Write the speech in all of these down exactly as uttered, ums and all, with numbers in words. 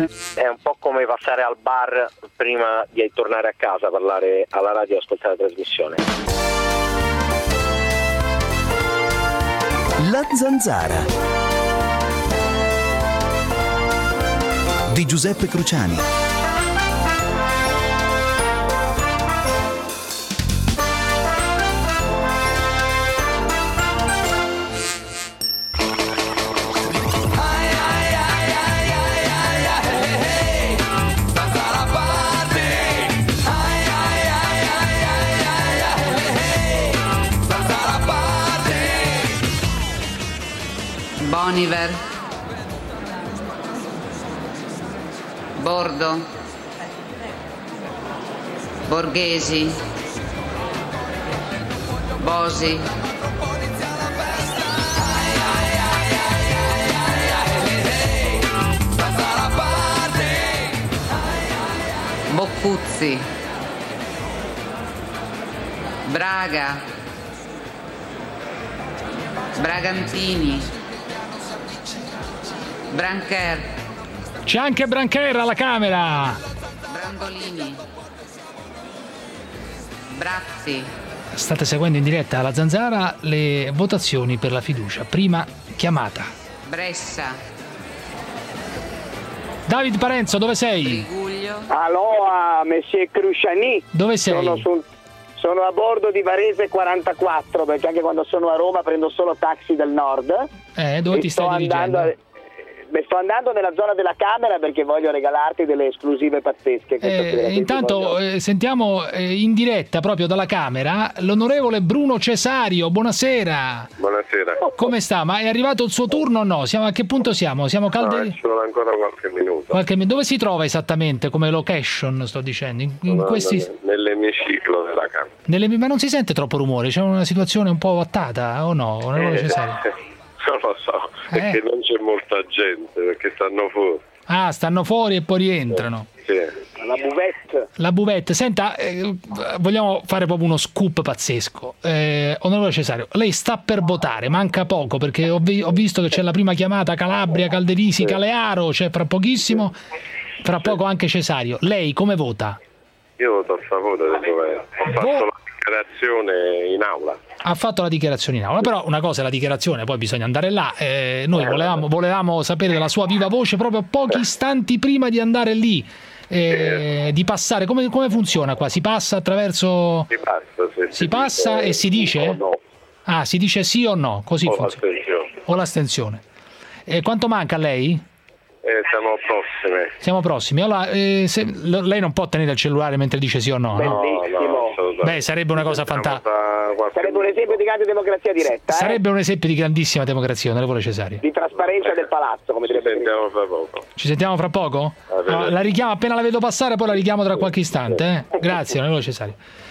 È un po' come passare al bar prima di tornare a casa, parlare alla radio e ascoltare la trasmissione. La Zanzara di Giuseppe Cruciani. Boniver, Bordo, Borghesi, Bosi, Boccuzzi, Braga, Bragantini, Brancher. C'è anche Brancher alla Camera. Brandolini. Brazzi. State seguendo in diretta alla Zanzara le votazioni per la fiducia. Prima chiamata. Bressa. David Parenzo, dove sei? Triguglio. Aloha, Monsieur Cruciani. Dove sei? Sono, su, sono a bordo di Varese quarantaquattro, perché anche quando sono a Roma prendo solo taxi del nord. Eh, dove e ti stai dirigendo? A, beh, sto andando nella zona della Camera perché voglio regalarti delle esclusive pazzesche. Eh, intanto voglio... eh, sentiamo eh, in diretta proprio dalla Camera l'onorevole Bruno Cesario. Buonasera. Buonasera. Come sta? Ma è arrivato il suo turno o no? Siamo, a che punto siamo? Siamo calde... No, ci sono ancora qualche minuto. Qualche... Dove si trova esattamente come location, sto dicendo? In, in no, questi... Nell'emiciclo della Camera. Nelle... Ma non si sente troppo rumore? C'è una situazione un po' attata o no? Onorevole Eh, Cesario? Non lo so, perché eh. non c'è molta gente, perché stanno fuori. Ah, stanno fuori e poi rientrano. Sì. La buvette. La buvette. Senta, eh, vogliamo fare proprio uno scoop pazzesco. Eh, onorevole Cesario, lei sta per votare, manca poco, perché ho, vi- ho visto che c'è la prima chiamata Calabria, Calderisi, sì. Calearo, c'è fra pochissimo, fra poco anche Cesario. Lei come vota? Io voto a favore del governo. Ho fatto Vo- la dichiarazione in aula. Ha fatto la dichiarazione in aula, però una cosa è la dichiarazione, poi bisogna andare là. Eh, noi volevamo, volevamo sapere della sua viva voce proprio pochi istanti prima di andare lì, eh, di passare. Come, come funziona qua? Si passa attraverso... Si passa, se si passa e si dice? No. Ah, si dice sì o no? Così o funziona. L'astensione. O l'astensione. E quanto manca a lei? Eh, siamo prossime. Siamo prossimi. Allora, eh, se, lei non può tenere il cellulare mentre dice sì o no? No, no, beh, sarebbe una cosa fantastica. Sarebbe un esempio di grande democrazia diretta. Eh? Sarebbe un esempio di grandissima democrazia, onorevole Cesario. Di trasparenza del palazzo, come Ci sentiamo fra poco. Ci sentiamo fra poco? No, la richiamo appena la vedo passare, poi la richiamo tra qualche istante. Eh? Grazie, onorevole Cesario.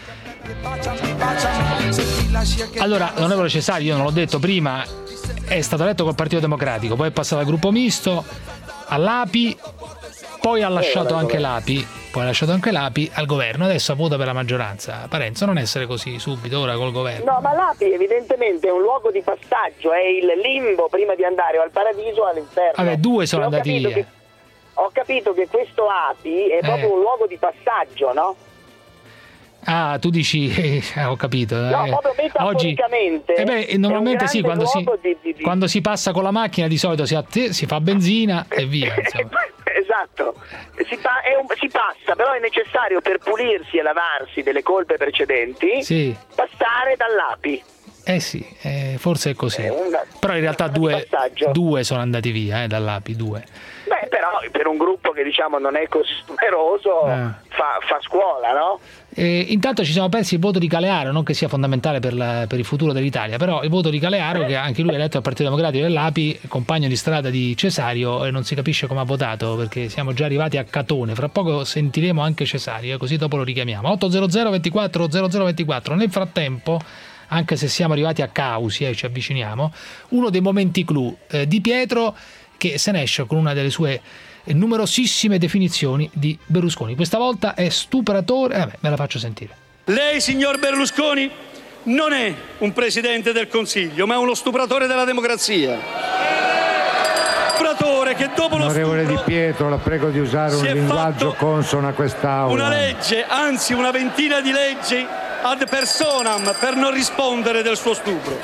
Allora, onorevole Cesario, io non l'ho detto prima, è stato eletto col Partito Democratico, poi è passato al gruppo misto, all'A P I, poi ha lasciato anche l'A P I, poi ha lasciato anche l'A P I al governo, adesso vota per la maggioranza. Parenzo, non essere così subito ora col governo. No, ma l'A P I evidentemente è un luogo di passaggio, è il limbo prima di andare o al paradiso o all'inferno. Vabbè, due sono andati via. Che, ho capito che questo A P I è proprio eh. un luogo di passaggio, no? Ah, tu dici, eh, ho capito. No, eh. proprio metaforicamente. Oggi, eh beh, normalmente sì, quando si, di, di, di... quando si passa con la macchina di solito si, att- si fa benzina e via. Esatto, si, pa- è un, si passa, però è necessario per pulirsi e lavarsi delle colpe precedenti sì. passare dall'A P I. Eh sì, eh, forse è così. È una, però in realtà due, due sono andati via eh, dall'A P I, due. Beh, però per un gruppo che diciamo non è così numeroso ah. fa, fa scuola, no? Eh, intanto ci siamo persi il voto di Calearo, non che sia fondamentale per, la, per il futuro dell'Italia, però il voto di Calearo, che anche lui è eletto al Partito Democratico dell'A P I, compagno di strada di Cesario, e non si capisce come ha votato perché siamo già arrivati a Catone. Fra poco sentiremo anche Cesario, così dopo lo richiamiamo. otto zero zero ventiquattro zero zero ventiquattro. Nel frattempo, anche se siamo arrivati a Causi e eh, ci avviciniamo, uno dei momenti clou eh, di Pietro, che se ne esce con una delle sue numerosissime definizioni di Berlusconi. Questa volta è stupratore. Eh beh, me la faccio sentire. Lei, signor Berlusconi, non è un presidente del Consiglio, ma uno stupratore della democrazia. Stupratore che dopo lo Onorevole stupro Di Pietro, la prego di usare un si è linguaggio fatto consono a quest'Aula. una legge, anzi una ventina di leggi ad personam per non rispondere del suo stupro.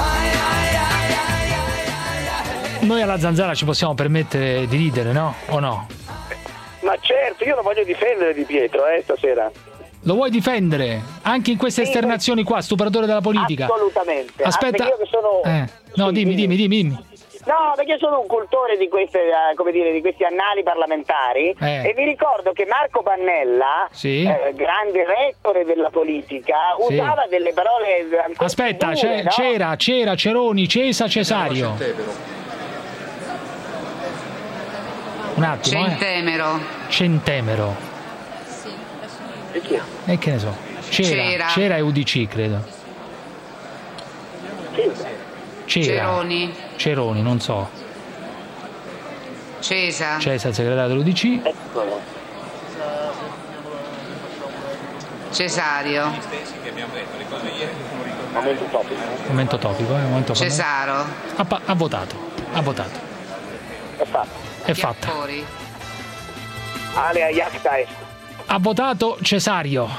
Noi alla Zanzara ci possiamo permettere di ridere, no? O no? Ma certo, io non voglio difendere Di Pietro, eh, stasera. Lo vuoi difendere? Anche in queste Sì, esternazioni qua, stupratore della politica? Assolutamente. Aspetta. Ah, perché io che sono... Eh. No, Sì, dimmi, dimmi, dimmi, dimmi. No, perché io sono un cultore di queste, eh, come dire, di questi annali parlamentari Eh. e vi ricordo che Marco Pannella, Sì. eh, grande rettore della politica, Sì. usava delle parole ancora Aspetta, più c'è- dure, no? c'era, c'era, Ceroni, Cesa, Cesario. Un attimo, eh. Centemero. Centemero. E chi è? E che ne so. C'era, C'era. c'era e U D C, credo. Chi? C'era. Ceroni. Ceroni, non so. Cesa. Cesa, il segretario dell'U D C. Eccolo. Cesario. Momento topico. Momento topico, eh. Momento Cesaro. ha, pa- ha votato. Ha votato. È fatto. È fatta. Chiappori. Ale Ayakta est. Ha votato Cesario,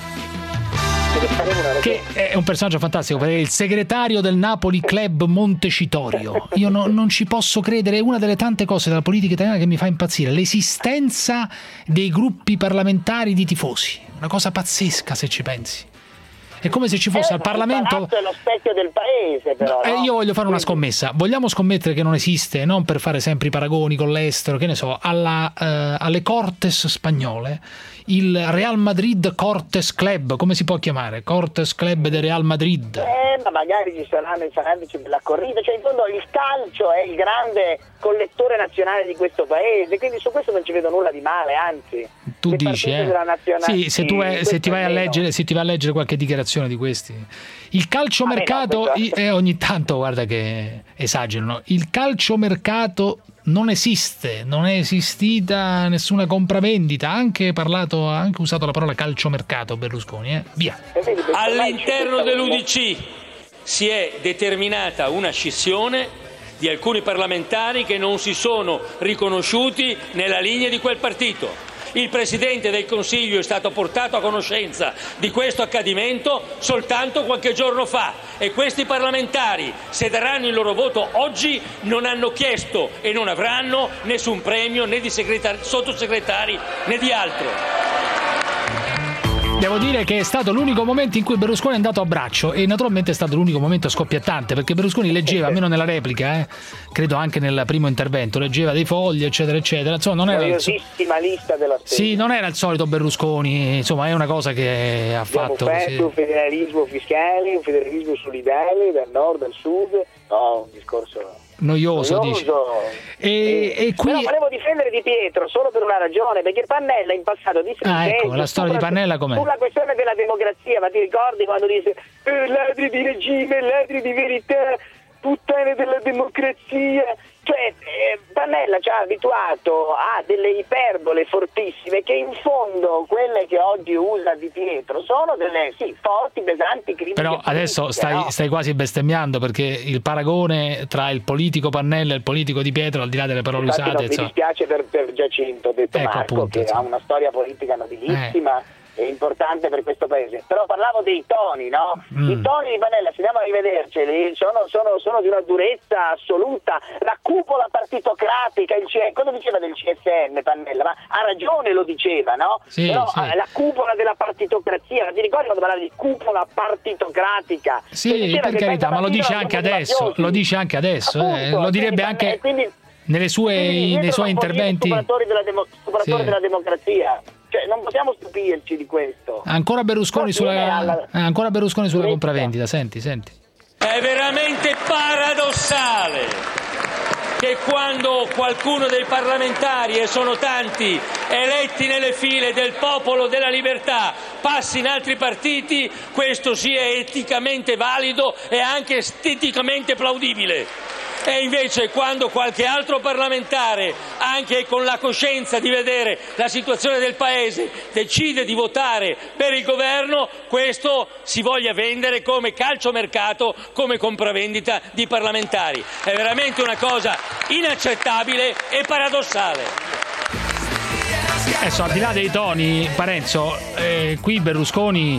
Deve fare una ragione. che è un personaggio fantastico perché è il segretario del Napoli Club Montecitorio. Io no- non ci posso credere, è una delle tante cose della politica italiana che mi fa impazzire, l'esistenza dei gruppi parlamentari di tifosi. Una cosa pazzesca se ci pensi. È come se ci fosse Eh, al ma il Parlamento... palazzo è lo specchio del paese, però. Eh, no? io voglio fare una Quindi- scommessa. Vogliamo scommettere che non esiste, non per fare sempre i paragoni con l'estero, che ne so, alla, eh, alle Cortes spagnole, il Real Madrid Cortes Club, come si può chiamare? Cortes Club del Real Madrid. Eh, ma magari ci saranno i fanatici della corrida, cioè in fondo il calcio è il grande collettore nazionale di questo paese, quindi su questo non ci vedo nulla di male, anzi. Tu le dici, partite eh? della nazionale- Sì, se, tu sì, è- se questo ti vai a almeno. leggere, se ti vai a leggere qualche dichiarazione di questi. Il calciomercato, Ah, beh, no, questo- eh, ogni tanto guarda che esagerano. Il calciomercato non esiste, non è esistita nessuna compravendita, ha anche parlato, ha anche usato la parola calciomercato Berlusconi, eh? Via. E vedi, questo ormai All'interno c'è questa- dell'U D C si è determinata una scissione di alcuni parlamentari che non si sono riconosciuti nella linea di quel partito. Il Presidente del Consiglio è stato portato a conoscenza di questo accadimento soltanto qualche giorno fa e questi parlamentari, se daranno il loro voto oggi, non hanno chiesto e non avranno nessun premio né di segretari, sottosegretari né di altro. Devo dire che è stato l'unico momento in cui Berlusconi è andato a braccio e naturalmente è stato l'unico momento scoppiettante perché Berlusconi leggeva, almeno nella replica, eh, credo anche nel primo intervento, leggeva dei fogli eccetera eccetera, insomma non era il, so- Noiosissima lista della stessa. sì, non era il solito Berlusconi, insomma è una cosa che ha Abbiamo fatto offerto sì. un federalismo fiscale, un federalismo solidale dal nord al sud, no, un discorso noioso, dici. E, e qui Però volevo difendere Di Pietro solo per una ragione, perché Pannella in passato disse Ah, il ecco, peggio la storia di sulla- Pannella com'è? sulla questione della democrazia, ma ti ricordi quando disse eh, ladri di regime, ladri di verità, puttane della democrazia? Cioè eh, Pannella ci ha abituato a delle iperbole fortissime che in fondo quelle che oggi usa Di Pietro sono delle sì, forti, pesanti critiche però adesso politiche, stai, no? stai quasi bestemmiando perché il paragone tra il politico Pannella e il politico Di Pietro, al di là delle parole Infatti, usate, no, mi insomma, dispiace per, per Giacinto, ho detto Ecco, Marco, appunto, che insomma. ha una storia politica nobilissima e importante per questo paese. Però parlavo dei toni, no? Mm. I toni di Pannella, se andiamo a rivederceli, sono, sono, sono di una durezza assoluta. La cupola partitocratica, il C- cosa diceva del C S M Pannella? Ma ha ragione, lo diceva, no? Sì, Però sì. eh, la cupola della partitocrazia, ma ti ricordi quando parlava di cupola partitocratica? Che sì, diceva per che carità, senza ma lo dice partito anche non sono adesso, mafiosi. lo dice anche adesso, eh, Appunto, lo direbbe quindi, anche quindi- nelle sue, Quindi, nei dietro suoi non può dire interventi. Stupratori della, demo- stupratori Sì. della democrazia. Cioè, non possiamo stupirci di questo. Ancora Berlusconi Poi sulla, viene alla- eh, ancora Berlusconi sulla Letta. compravendita, senti, senti. È veramente paradossale che quando qualcuno dei parlamentari, e sono tanti, eletti nelle file del Popolo della Libertà, passi in altri partiti, questo sia eticamente valido e anche esteticamente plaudibile. E invece quando qualche altro parlamentare, anche con la coscienza di vedere la situazione del Paese, decide di votare per il governo, questo si voglia vendere come calciomercato, come compravendita di parlamentari. È veramente una cosa inaccettabile e paradossale. Adesso, al di là dei toni, Parenzo, eh, qui Berlusconi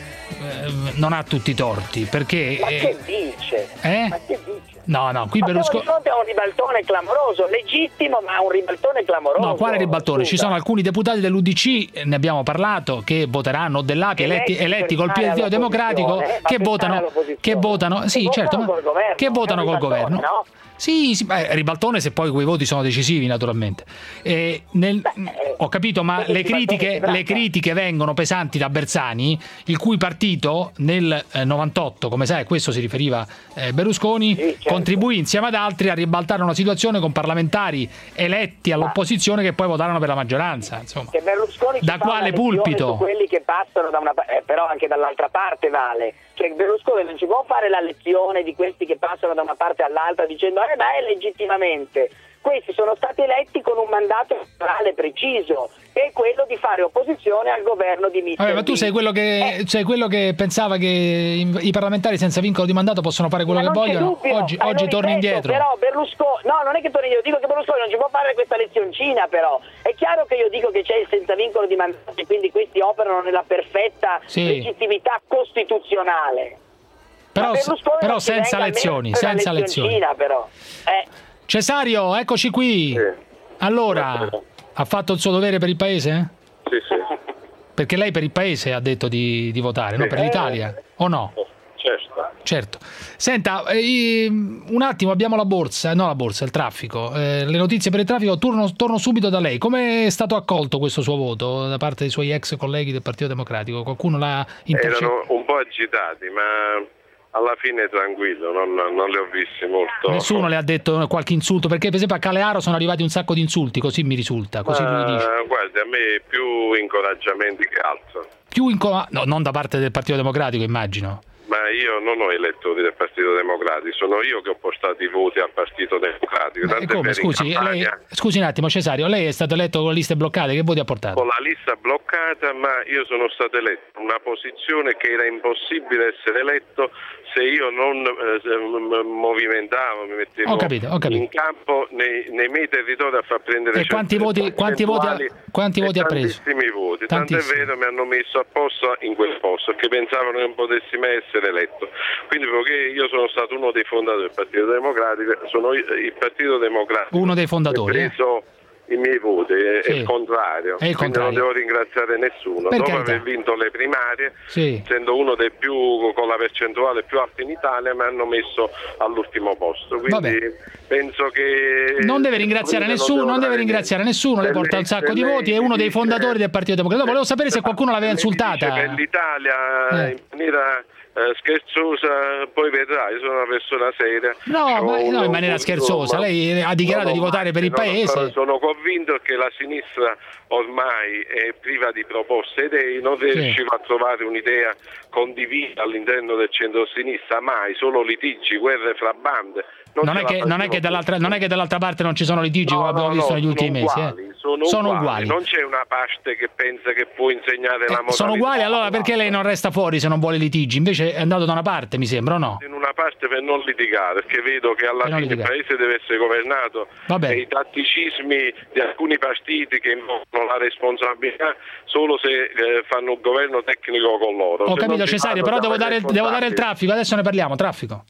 eh, non ha tutti i torti, perché... Ma che eh, dice? eh? Ma che dice? No, no, qui ma Berlusconi... siamo di fronte a un ribaltone clamoroso, legittimo, ma un ribaltone clamoroso. No, quale ribaltone? Scusa. Ci sono alcuni deputati dell'U D C, ne abbiamo parlato, che voteranno dell'Api, eletti, Eletti eletti col per Partito Democratico, eh, che per votano, all'opposizione. che votano, sì, Che certo, votano ma- col governo, che votano è un col ribaltone, governo. no? Sì, sì, beh, ribaltone se poi quei voti sono decisivi, naturalmente. E nel, Beh, ho capito, ma questo le ribaltone critiche, si tratta. le critiche vengono pesanti da Bersani, il cui partito nel eh, novantotto, come sai, a questo si riferiva eh, Berlusconi, Sì, certo. contribuì insieme ad altri a ribaltare una situazione con parlamentari eletti all'opposizione che poi votarono per la maggioranza. Insomma. Che Berlusconi ci Da fa quale una lezione pulpito? su quelli che passano da una pa- eh, però anche dall'altra parte vale. Cioè Berlusconi non ci può fare la lezione di questi che passano da una parte all'altra dicendo eh ma è legittimamente. Questi sono stati eletti con un mandato elettorale preciso, che è quello di fare opposizione al governo di mister Vabbè, ma tu sei quello che, Eh. sei quello che pensava che i, i parlamentari senza vincolo di mandato possono fare quello Ma che non c'è vogliono. dubbio. Oggi, Eh, oggi lo torni ripeto, indietro. Però Berlusconi, no, non è che torni indietro, dico che Berlusconi non ci può fare questa lezioncina, però. È chiaro che io dico che c'è il senza vincolo di mandato e quindi questi operano nella perfetta Sì. legittimità costituzionale. Però, Ma Berlusconi però non ci senza venga lezioni, almeno per senza la lezioni. lezioncina, però. Eh. Cesario, eccoci qui. Sì. Allora, ha fatto il suo dovere per il paese? Sì, sì, Perché lei per il paese ha detto di, di votare, no? Sì. Per l'Italia, o no? certo. Certo. Senta, eh, un attimo, abbiamo la borsa, no la borsa, il traffico. Eh, le notizie per il traffico, torno, torno subito da lei. Come è stato accolto questo suo voto da parte dei suoi ex colleghi del Partito Democratico? Qualcuno l'ha intercettato? Erano un po' agitati, ma alla fine tranquillo, non, non li ho visti molto. Nessuno le ha detto qualche insulto? Perché per esempio a Calearo sono arrivati un sacco di insulti, così mi risulta, così lui dice. Ma, guardi, a me più incoraggiamenti che altro. Più inco- no, non da parte del Partito Democratico, immagino. Ma io non ho elettori del Partito Democratico, sono io che ho portato i voti al Partito Democratico. Ma Tant'è come? vero, in Scusi, lei, campagna, scusi un attimo, Cesario, lei è stato eletto con le liste bloccate, che voti ha portato? con la lista bloccata, ma io sono stato eletto in una posizione che era impossibile essere eletto se io non eh, se m- movimentavo, mi mettevo Ho capito, ho capito. in campo nei, nei miei territori a far prendere E quanti certe voti- quanti voti ha- percentuali quanti e voti ha preso? Tantissimi voti, Tantissimi. tant'è vero mi hanno messo a posto in quel posto perché pensavano che non potessi mai essere eletto. Quindi poiché io sono stato uno dei fondatori del Partito Democratico, sono io- il Partito Democratico Uno dei fondatori, ha eh? preso i miei voti, è, Sì. è il contrario. È il Quindi contrario. non devo ringraziare nessuno. Per Dopo carità. aver vinto le primarie, Sì. essendo uno dei più con la percentuale più alta in Italia, mi hanno messo all'ultimo posto. Quindi Vabbè. penso che Non deve ringraziare non nessuno, devo non deve dare ringraziare niente. nessuno, lei Se porta un lei- sacco se di lei voti, è uno dei dice- fondatori del Partito Democratico. Volevo sapere se qualcuno l'aveva Se lei dice insultata. per l'Italia Eh. in maniera eh, scherzosa, poi vedrà, io sono una persona seria. No, C'ho ma- no, un- in maniera un- scherzosa. un- Lei ha dichiarato no, di no, votare per il no, no, paese. no, sono convinto che la sinistra ormai è priva di proposte idee, non riusciva a trovare un'idea condivisa all'interno del centro-sinistra, mai, solo litigi, guerre fra bande. Non, Non ce è, la che, non, è facevo che dall'altra, più. non è che dall'altra parte non ci sono litigi, No, come abbiamo no, visto no, negli ultimi sono mesi. uguali, eh. sono, Sono uguali. uguali. Non c'è una parte che pensa che può insegnare la Eh, modalità. sono uguali, allora perché lei non resta fuori se non vuole litigi? Invece è andato da una parte, mi sembra, o no? In una parte per non litigare, perché vedo che alla Per non fine il litigare. paese deve essere governato Vabbè. e i tatticismi di alcuni partiti che invocano la responsabilità solo se eh, fanno un governo tecnico con loro. Ho Se capito, non si Cesario, fanno però devo da dare, devo dare il responsabili. traffico, adesso ne parliamo, traffico.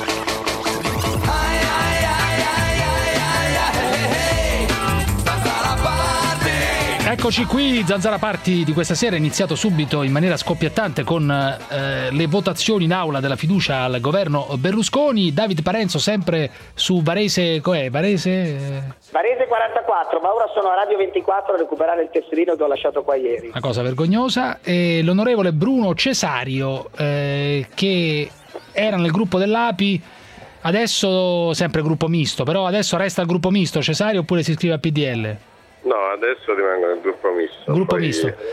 Eccoci qui, Zanzara Party di questa sera è iniziato subito in maniera scoppiettante con eh, le votazioni in aula della fiducia al governo Berlusconi. David Parenzo sempre su Varese, com'è? Varese? Varese quarantaquattro, ma ora sono a Radio ventiquattro a recuperare il tesserino che ho lasciato qua ieri. Una cosa vergognosa. E l'onorevole Bruno Cesario eh, che era nel gruppo dell'Api, adesso sempre gruppo misto, però adesso resta il gruppo misto Cesario oppure si iscrive a P D L? No, adesso rimango nel gruppo misto. Gruppo Poi- misto.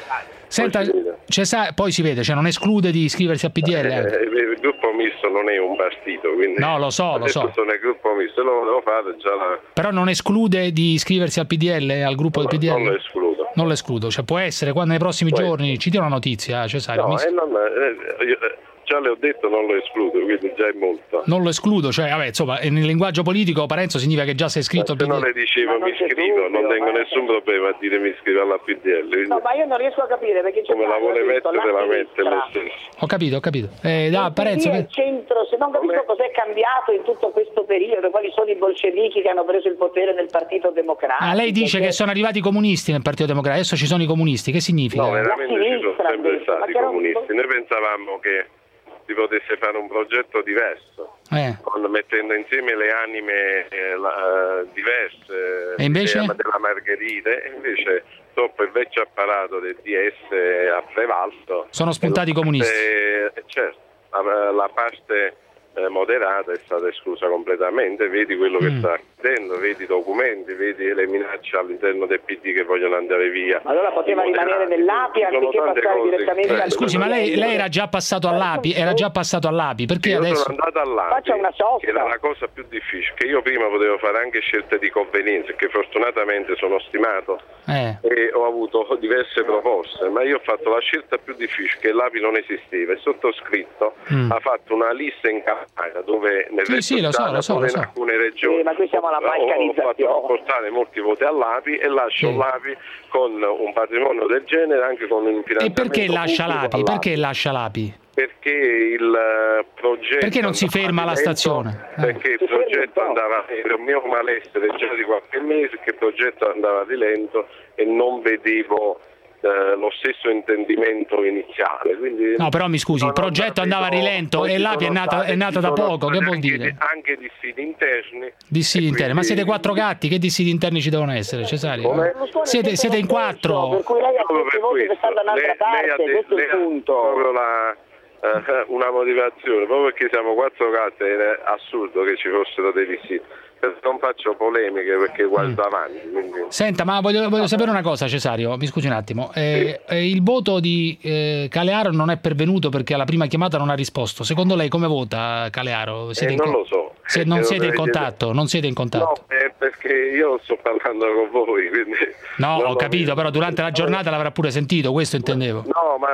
Senta, poi si vede. Cesa- poi si vede, cioè non esclude di iscriversi al P D L? Eh, il gruppo misto non è un partito, quindi No, lo so, lo so. sono il gruppo misto, lo volevo fare già la... Però non esclude di iscriversi al P D L, al gruppo del P D L? Non lo escludo. Non lo escludo, cioè può essere quando nei prossimi Può giorni ci dia una notizia, Cesario. No, mi- eh, non, eh, io, eh, già le ho detto non lo escludo, quindi già è molto. Non lo escludo, cioè vabbè, insomma, nel linguaggio politico Parenzo significa che già sei iscritto al Se P D L. non le dicevo Ma non mi c'è iscrivo, non dubbio, tengo ma- nessun problema a dire mi iscrivo alla P D L. quindi No, ma io non riesco a capire perché c'è come la vuole mettere, te la mette lo sinistra. stesso. Ho capito, ho capito. Eh, da, Il Parenzo, P D e che- il centro, se non capisco cos'è cambiato in tutto questo periodo, quali sono i bolscevichi che hanno preso il potere nel Partito Democratico. ah, lei dice Cioè, che sono arrivati i comunisti nel Partito Democratico, adesso ci sono i comunisti, che significa? No, veramente ci sono sinistra, sempre invece, ma stati che non- comunisti. Noi pensavamo che si potesse fare un progetto diverso, Eh. con- mettendo insieme le anime eh, la- diverse, E invece? l'idea della Margherita, e invece dopo il vecchio apparato del D S ha prevalso. Sono spuntati i E la comunisti. parte- eh, certo, la, la parte eh, moderata è stata esclusa completamente, vedi quello che Mm. sta accadendo, vedi i documenti, vedi le minacce all'interno del P D che vogliono andare via. Ma allora poteva I rimanere moderati, nell'A P I ci sono anziché tante passare cose direttamente che- al Eh, scusi, ma lei, lei era già passato all'A P I, era già passato all'A P I, perché Io adesso... sono andato all'A P I, Faccia una sosta. che era la cosa più difficile, che io prima potevo fare anche scelte di convenienza, che fortunatamente sono stimato Eh. e ho avuto diverse proposte, ma io ho fatto la scelta più difficile, che l'A P I non esisteva, e sottoscritto Mm. ha fatto una lista in campagna dove nel Sì, resto sì, lo so, d'Italia, lo so, dove lo so. in alcune regioni Sì, ma qui siamo alla ho- ho balcanizzazione. fatto portare molti voti all'A P I e lascio Sì. l'A P I con un patrimonio del genere, anche con un E finanziamento perché lascia pubblico l'A P I? all'A P I. Perché lascia l'A P I? Perché il eh, progetto Perché non si andava ferma a alla rilento, stazione? Eh. Perché il Si ferma un progetto po'. andava, era un mio malessere già di qualche mese, che il progetto andava a rilento e non vedevo eh, lo stesso intendimento iniziale. Quindi, No, però mi scusi, il no, no, progetto no, andava a no, rilento poi e ci l'A P I è sono nata, stati- è nata ci da sono poco, che stati vuol anche dire? di- Anche dissidi interni. Dissidi e interni, ma quindi- siete quattro gatti, che dissidi interni ci devono essere, Cesario? Come? Siete, siete in Per quattro? cui lei ha Proprio tutti per i voti che questo. stanno da un'altra Lei- lei ha parte, de- questo è lei il ha punto. proprio la, eh, una motivazione, proprio perché siamo quattro gatti è assurdo che ci fossero dei dissidi. Non faccio polemiche perché guardo avanti. Quindi... Senta, ma voglio, voglio sapere una cosa, Cesario, mi scusi un attimo. Eh, eh, il voto di eh, Calearo non è pervenuto perché alla prima chiamata non ha risposto. Secondo lei come vota Calearo? Siete Eh, in non co- lo so. Se Eh, non lo siete in dovrei contatto, non siete in contatto. No, è perché io sto parlando con voi, quindi... No, non ho lo capito, vedo. però durante la giornata l'avrà pure sentito, questo intendevo. No, ma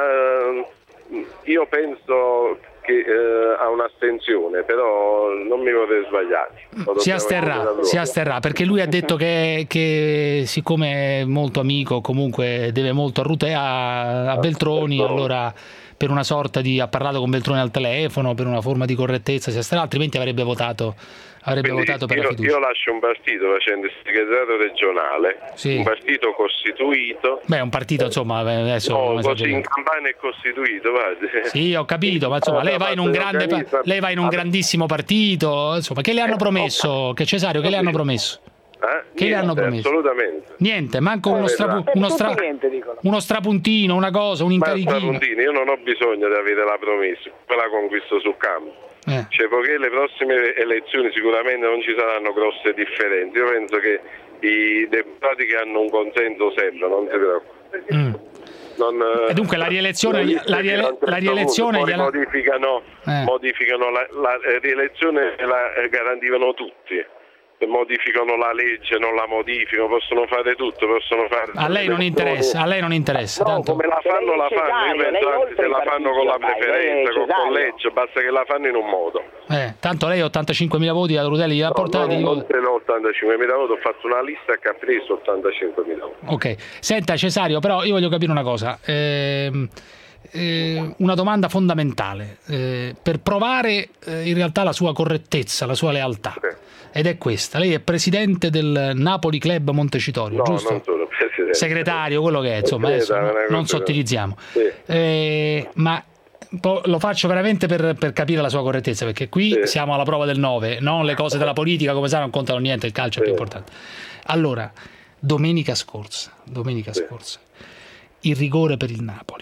eh, io penso che eh, ha un'astensione, però non mi vorrei sbagliare. Lo Si dobbiamo dire asterrà, da si loro. asterrà, perché lui ha detto che, che siccome è molto amico, comunque deve molto a, Rute, a, a Beltroni, allora per una sorta di... ha parlato con Beltroni al telefono, per una forma di correttezza si asterrà, altrimenti avrebbe votato, avrebbe Quindi votato per io, la fiducia. io lascio un partito facendo il segretario regionale, Sì. un partito costituito. Beh, un partito, insomma, adesso No, non così esageriamo. in Campania è costituito, guarda. Sì, ho capito, ma insomma, lei va in un grande, pa- lei va in un grandissimo partito, insomma, che le hanno promesso? Che Cesario, che le hanno promesso? Eh? Che le Niente, hanno promesso? Assolutamente. Niente, manco uno, Eh, strapu- esatto. uno, stra- Tutti niente, dicono. uno strapuntino, una cosa, un Ma incarichino. Trapuntini, io non ho bisogno di avere la promessa, me la conquisto sul campo. Eh. Cioè, poiché le prossime elezioni sicuramente non ci saranno grosse differenze. Io penso che i deputati che hanno un consenso sempre, non si preoccupi. Mm. Non, E dunque la rielezione- non gli la riele- a un certo la rielezione punto, poi gliela- modificano, Eh. modificano la, la rielezione la eh, garantivano tutti. Modificano la legge, non la modificano, possono fare tutto, possono fare... A lei non interessa, a lei non interessa. No, Tanto... come la fanno la fanno, io penso anzi se la fanno con la preferenza, col collegio, basta che la fanno in un modo. Eh, tanto lei ottantacinquemila voti a Rutelli li ha portati. Non se ne ho ottantacinquemila voti, ho fatto una lista che ha preso ottantacinquemila voti. Ok, senta Cesario, però io voglio capire una cosa. Ehm, eh, una domanda fondamentale eh, per provare eh, in realtà la sua correttezza, la sua lealtà. Sì. Ed è questa: lei è presidente del Napoli Club Montecitorio, No, giusto? non sono presidente. Segretario, quello che è, insomma, adesso Segretario, non, una non cosa- sottilizziamo. Sì. Eh, ma po- lo faccio veramente per, per capire la sua correttezza, perché qui Sì. siamo alla prova del nove, non le cose della politica, come sa, non contano niente, il calcio è più Sì. importante. Allora, domenica scorsa, domenica Sì. scorsa, il rigore per il Napoli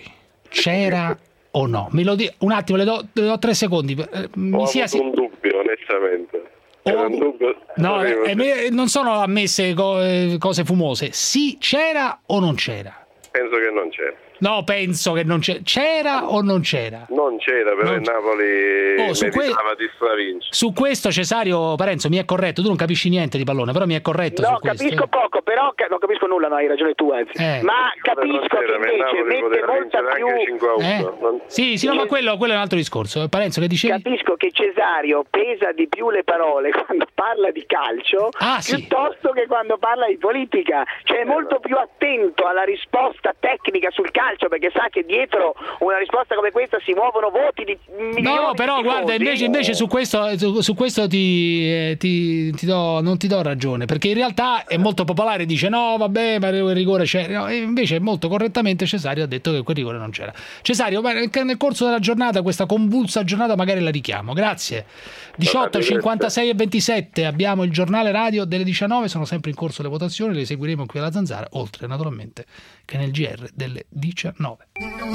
c'era o no? Me lo di- un attimo, le do, le do tre secondi. eh, Mi Ho sia avuto si- un dubbio, onestamente. Ho Era avu- un dubbio... No, avevo- eh, me- non sono ammesse co- eh, cose fumose. Sì, c'era o non c'era? Penso che non c'era. No, penso che non c'era. C'era o non c'era? Non c'era, però Non il c'era. Napoli Oh, su que- meritava di stravincere. Su questo Cesario Parenzo mi è corretto, tu non capisci niente di pallone, però mi è corretto No, su questo. capisco poco, però ca- non capisco nulla, no, hai ragione tu, anzi. Eh. Ma capisco che invece Napoli mette poteva molta vincere più... anche cinque a uno. Eh? Non- Sì, sì, no, ma quello, quello è un altro discorso. Parenzo, che dicevi? Capisco che Cesario pesa di più le parole quando parla di calcio Ah, sì. piuttosto che quando parla di politica, cioè è molto più attento alla risposta tecnica sul calcio, perché sa che dietro una risposta come questa si muovono voti di milioni. No, però di guarda, tifosi. invece, invece su questo, su, su questo ti, eh, ti, ti do, non ti do ragione, perché in realtà è molto popolare, dice no, vabbè, ma il rigore c'è. No, e invece molto correttamente Cesario ha detto che quel rigore non c'era. Cesario, ma nel corso della giornata, questa convulsa giornata, magari la richiamo. Grazie. diciotto, cinquantasei e ventisette abbiamo il giornale radio delle diciannove, sono sempre in corso le votazioni, le seguiremo qui alla Zanzara, oltre naturalmente che nel G R delle diciannove.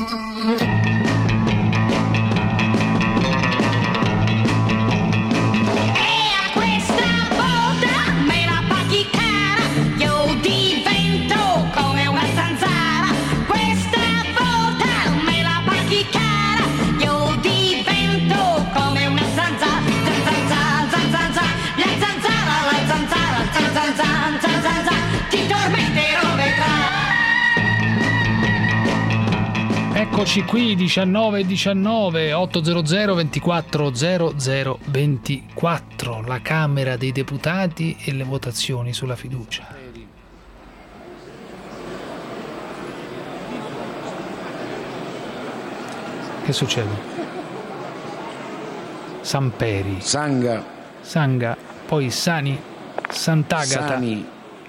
Eccoci qui, diciannove e diciannove, ottocento ventiquattro zero zero ventiquattro, la Camera dei Deputati e le votazioni sulla fiducia. Che succede? Samperi, Sanga, Sanga, poi Sani, Sant'Agata, Sani,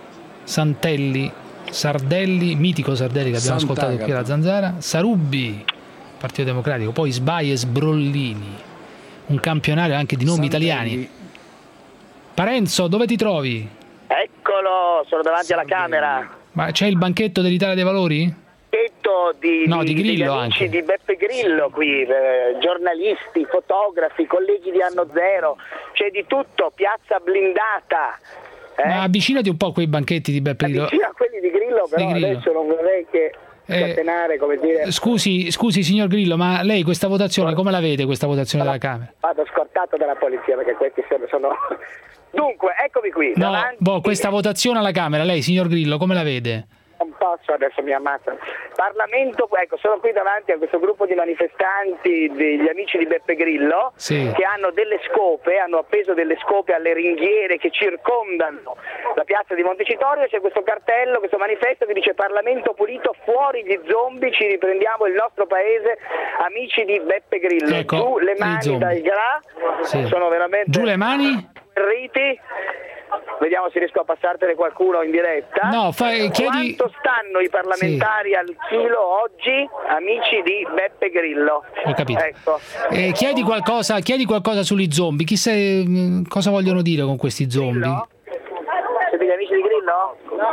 Santelli, Sardelli, mitico Sardelli che abbiamo Sant'Agata. ascoltato qui alla Zanzara, Sarubbi, Partito Democratico, poi Sbai e Sbrollini, un campionario anche di nomi Santelli, italiani. Parenzo, dove ti trovi? Eccolo, sono davanti alla Camera. Ma c'è il banchetto dell'Italia dei Valori? Banchetto di, No, di degli Grillo amici anche. di Beppe Grillo qui, eh, giornalisti, fotografi, colleghi di Anno Zero, c'è di tutto, piazza blindata. Eh? Ma avvicinati un po' a quei banchetti di Beppe Grillo. Vicino a quelli di Grillo, però Di Grillo. adesso non vorrei che Eh, scatenare, come dire. Scusi, scusi signor Grillo, ma lei questa votazione, come la vede questa votazione della Camera? Vado scortato dalla polizia perché questi sono... sono... Dunque, eccomi qui. No, davanti... boh, questa votazione alla Camera, lei signor Grillo, come la vede? Non posso, adesso mi ammazzano. Parlamento, ecco, sono qui davanti a questo gruppo di manifestanti degli amici di Beppe Grillo, Sì. che hanno delle scope, hanno appeso delle scope alle ringhiere che circondano la piazza di Montecitorio, e c'è questo cartello, questo manifesto che dice Parlamento pulito, fuori gli zombie, ci riprendiamo il nostro paese, amici di Beppe Grillo. Ecco, Giù le i mani zombie. dal gra, Sì. sono veramente... Giù le mani? Riti. Vediamo se riesco a passartene qualcuno in diretta. No, fai- chiedi- Quanto stanno i parlamentari al chilo oggi, amici di Beppe Grillo? Ho capito. Ecco. Eh, chiedi qualcosa, chiedi qualcosa sugli zombie. Chissà mh, cosa vogliono dire con questi zombie. Grillo? Siete gli amici di Grillo? No,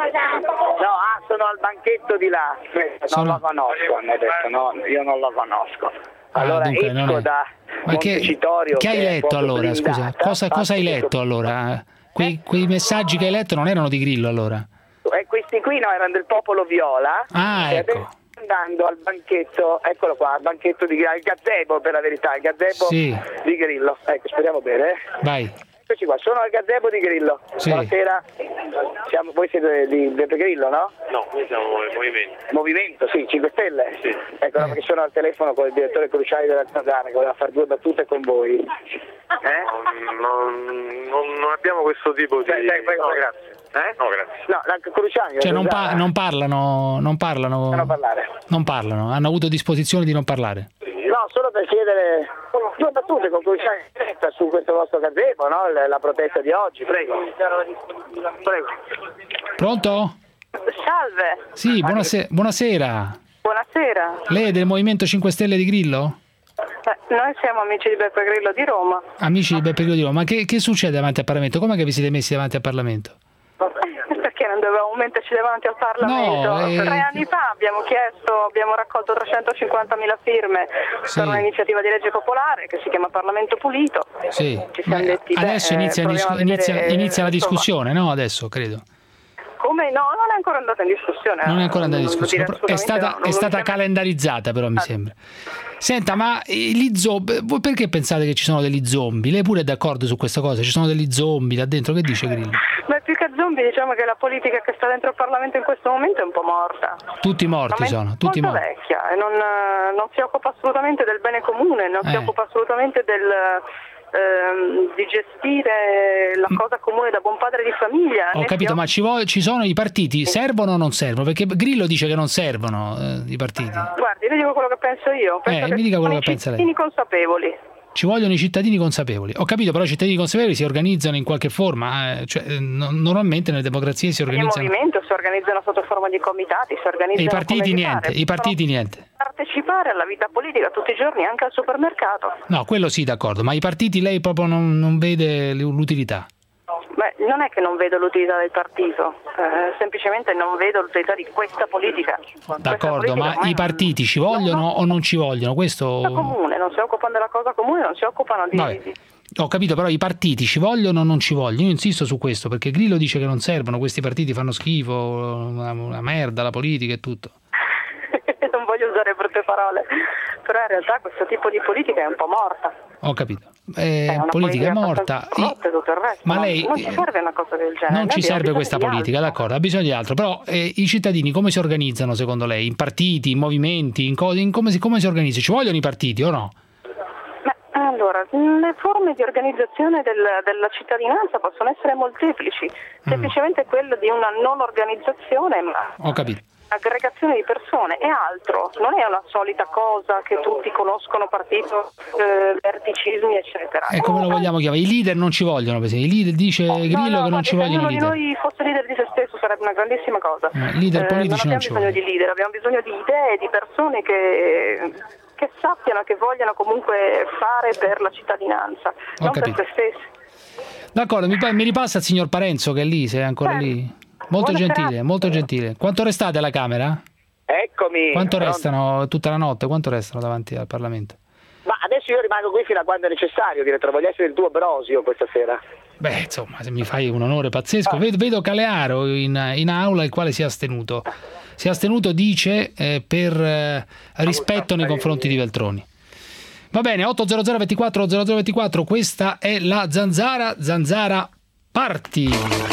ah, sono al banchetto di là. Non Sono- lo conosco, hanno detto, no, io non lo conosco. Ah, Allora dunque, non esco è- da Ma che, Montecitorio. che hai che è letto proprio allora? Scusa, blindata, cosa, cosa hai faccio letto tutto- allora? Quei, quei messaggi che hai letto non erano di Grillo allora? E questi qui no, erano del popolo viola. Ah, e ecco. adesso sto andando al banchetto, eccolo qua, al banchetto di al gazebo, per la verità, il gazebo Sì. di Grillo. Ecco, speriamo bene. eh. Vai. Eccoci qua, sono al gazebo di Grillo. Sì. Buonasera. Siamo, voi siete di Beppe Grillo, no? No, noi siamo il movimento. Movimento, sì, cinque Stelle. Sì. Ecco, no, Eh. perché sono al telefono con il direttore Cruciani della Zanzara che voleva fare due battute con voi. Eh? Non, non- non abbiamo questo tipo di... Sì, sì, prego, no, prego. grazie. Eh? No, grazie. No, la Cruciani. Cioè la non, pa- Zanzara, non parlano, non parlano, non parlare. non parlano, hanno avuto disposizione di non parlare. No, solo per chiedere due battute con Cruciani in diretta su questo vostro gazebo, no? La, la protesta di oggi, prego. Prego. Pronto? Salve, Sì, buonase- buonasera. buonasera. Lei è del Movimento cinque Stelle di Grillo? Eh, noi siamo amici di Beppe Grillo di Roma. Amici di Beppe Grillo, ma che, che succede davanti al Parlamento? Come che vi siete messi davanti al Parlamento? Perché non dovevamo metterci davanti al Parlamento? No, eh, Tre anni fa abbiamo chiesto, abbiamo raccolto trecentocinquantamila firme Sì. per un'iniziativa di legge popolare che si chiama Parlamento Pulito. Sì. Ci siamo Ma detti, beh, adesso inizia, proviamo a inizia- vedere, inizia la insomma. discussione, no? Adesso credo. Come? come no, non è ancora andata in discussione. Non è ancora andata in non- discussione, non- è stata, non- è non stata mi sembra- calendarizzata però mi sembra. Senta, ma eh, gli zombie, voi perché pensate che ci sono degli zombie? Lei pure è d'accordo su questa cosa? Ci sono degli zombie là dentro? Che dice Grillo? Beh, più che zombie diciamo che la politica che sta dentro il Parlamento in questo momento è un po' morta. Tutti morti Ma è sono, tutti molto morti. vecchia e non, eh, non si occupa assolutamente del bene comune, non si Eh. occupa assolutamente del, ehm, di gestire la cosa comune da buon padre di famiglia. Ho né capito, si ma ci, vuole- ci sono i partiti, servono o non servono? Perché Grillo dice che non servono eh, i partiti. Guardi, io dico quello che penso io. Penso Eh, che mi dica quello sono che i pensa lei. cittadini consapevoli. Ci vogliono i cittadini consapevoli. Ho capito, però i cittadini consapevoli si organizzano in qualche forma, eh, cioè, eh, no- normalmente nelle democrazie si Il organizzano. movimento si organizzano sotto forma di comitati, si E organizzano i partiti come mi niente, pare. i partiti Possono niente. partecipare alla vita politica tutti i giorni, anche al supermercato. No, quello sì, d'accordo, ma i partiti lei proprio non, non vede l'utilità. Beh, non è che non vedo l'utilità del partito, eh, semplicemente non vedo l'utilità di questa politica. Questa D'accordo, politica ma ormai i partiti ci vogliono o non ci vogliono? Questo... non- comune, non si occupano della cosa comune, non si occupano di... Vabbè. di- Ho capito, però i partiti ci vogliono o non ci vogliono? Io insisto su questo, perché Grillo dice che non servono, questi partiti fanno schifo, una, una merda, la politica e tutto. non voglio usare brutte parole, però in realtà questo tipo di politica è un po' morta. Ho capito. Eh, È una politica è abbastanza morta. corrotta e tutto il resto, Ma non- lei non ci serve una cosa del genere. non Noi ci abbiamo serve bisogno questa di politica, altro. d'accordo, ha bisogno di altro. Però eh, i cittadini come si organizzano secondo lei? In partiti, in movimenti, in cose, in come, si, come si organizzano? Ci vogliono i partiti o no? Beh, allora, le forme di organizzazione del- della cittadinanza possono essere molteplici, semplicemente quello di una non organizzazione, ma Ho capito. aggregazione di persone è altro, non è una solita cosa che tutti conoscono, partito, eh, verticismi, eccetera. E come lo vogliamo chiamare? I leader non ci vogliono, per esempio. I leader dice Grillo No, no, che non guardi, ci se vogliono i ognuno leader. di noi fosse leader di se stesso sarebbe una grandissima cosa. Eh, leader politici non non ci abbiamo bisogno vogliono. di leader, abbiamo bisogno di idee, di persone che, che sappiano, che vogliano comunque fare per la cittadinanza, Ho non per capito. se stessi. D'accordo, mi, pa- mi ripassa il signor Parenzo che è lì, se è ancora Certo. lì. Molto Buona gentile, serata. molto gentile. Quanto restate alla Camera? Eccomi. Quanto Pronto? restano tutta la notte? Quanto restano davanti al Parlamento? Ma adesso io rimango qui fino a quando è necessario, direttore. Voglio essere il tuo Brosio questa sera. Beh, insomma, se mi fai un onore pazzesco. Vedo, vedo Calearo in, in aula, il quale si è astenuto. Si è astenuto, dice, eh, per eh, rispetto nei confronti di Veltroni. Va bene, otto zero zero ventiquattro zero zero ventiquattro, questa è la Zanzara. Zanzara Party.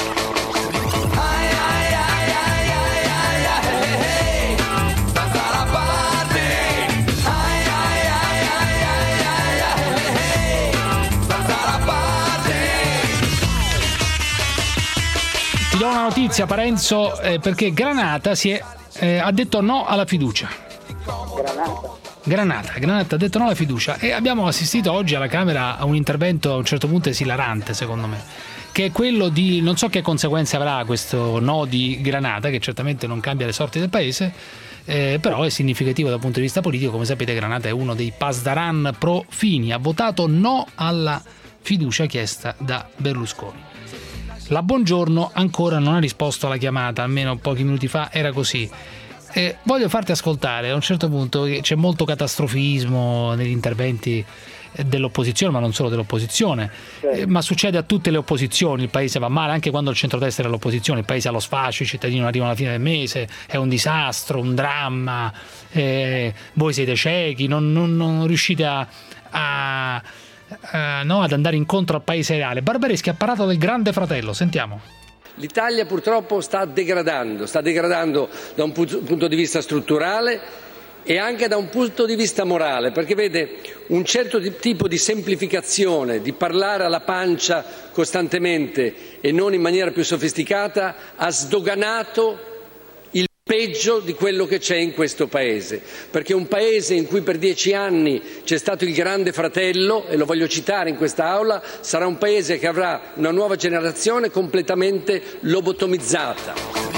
Ti do una notizia, Parenzo, eh, perché Granata si è, eh, ha detto no alla fiducia. Granata. Granata, Granata ha detto no alla fiducia e abbiamo assistito oggi alla Camera a un intervento a un certo punto esilarante, secondo me, che è quello di, non so che conseguenze avrà questo no di Granata, che certamente non cambia le sorti del paese, eh, però è significativo dal punto di vista politico. Come sapete, Granata è uno dei pasdaran pro Fini, ha votato no alla fiducia chiesta da Berlusconi. La Buongiorno ancora non ha risposto alla chiamata, almeno pochi minuti fa era così. Eh, voglio farti ascoltare a un certo punto che c'è molto catastrofismo negli interventi dell'opposizione, ma non solo dell'opposizione, eh, ma succede a tutte le opposizioni. Il paese va male anche quando il centrodestra è all'opposizione, il paese è allo sfascio, i cittadini non arrivano alla fine del mese, è un disastro, un dramma, eh, voi siete ciechi, non, non, non riuscite a, a, a, no, ad andare incontro al paese reale. Barbareschi ha parlato del Grande Fratello, sentiamo. L'Italia purtroppo sta degradando, sta degradando da un punto di vista strutturale e anche da un punto di vista morale, perché vede un certo tipo di semplificazione, di parlare alla pancia costantemente e non in maniera più sofisticata, ha sdoganato il peggio di quello che c'è in questo Paese, perché un Paese in cui per dieci anni c'è stato il Grande Fratello, e lo voglio citare in quest'Aula, sarà un Paese che avrà una nuova generazione completamente lobotomizzata.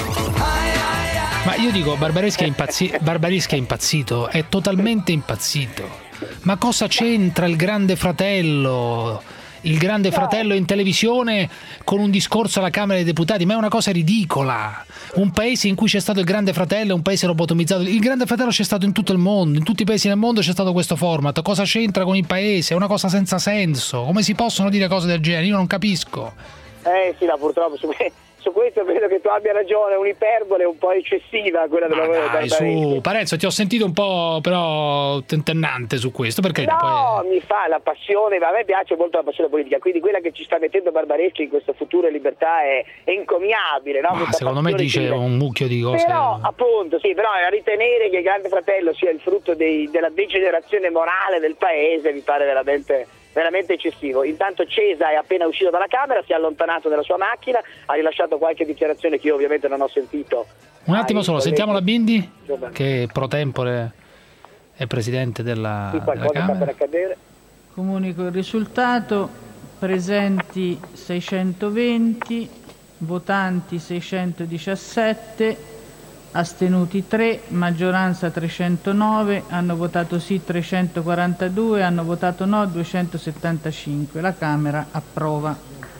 Ma io dico, Barbareschi è, impazzi- Barbareschi è impazzito, è totalmente impazzito. Ma cosa c'entra il Grande Fratello? Il Grande Fratello in televisione con un discorso alla Camera dei Deputati? Ma è una cosa ridicola. Un paese in cui c'è stato il Grande Fratello è un paese lobotomizzato. Il Grande Fratello c'è stato in tutto il mondo, in tutti i paesi del mondo c'è stato questo format. Cosa c'entra con il paese? È una cosa senza senso. Come si possono dire cose del genere? Io non capisco. Eh sì, ma purtroppo su, su questo credo che tu abbia ragione, un'iperbole un po' eccessiva quella della dai, su Parenzo, ti ho sentito un po' però tentennante su questo, perché no, poi... mi fa la passione, a me piace molto la passione politica, quindi quella che ci sta mettendo Barbareschi in questo futuro e libertà è, è encomiabile, no? Ma secondo me dice civile. Un mucchio di cose. Però appunto, sì, però a ritenere che il Grande Fratello sia il frutto dei, della degenerazione morale del paese mi pare veramente veramente eccessivo. Intanto Cesa è appena uscito dalla Camera, si è allontanato nella sua macchina, ha rilasciato qualche dichiarazione che io ovviamente non ho sentito. Un attimo solo, sentiamo la Bindi, che pro tempore è presidente della, sì, della Camera. Sta per accadere. Comunico il risultato: presenti seicentoventi, votanti seicentodiciassette, astenuti tre, maggioranza trecentonove, hanno votato sì trecentoquarantadue, hanno votato no duecentosettantacinque. La Camera approva.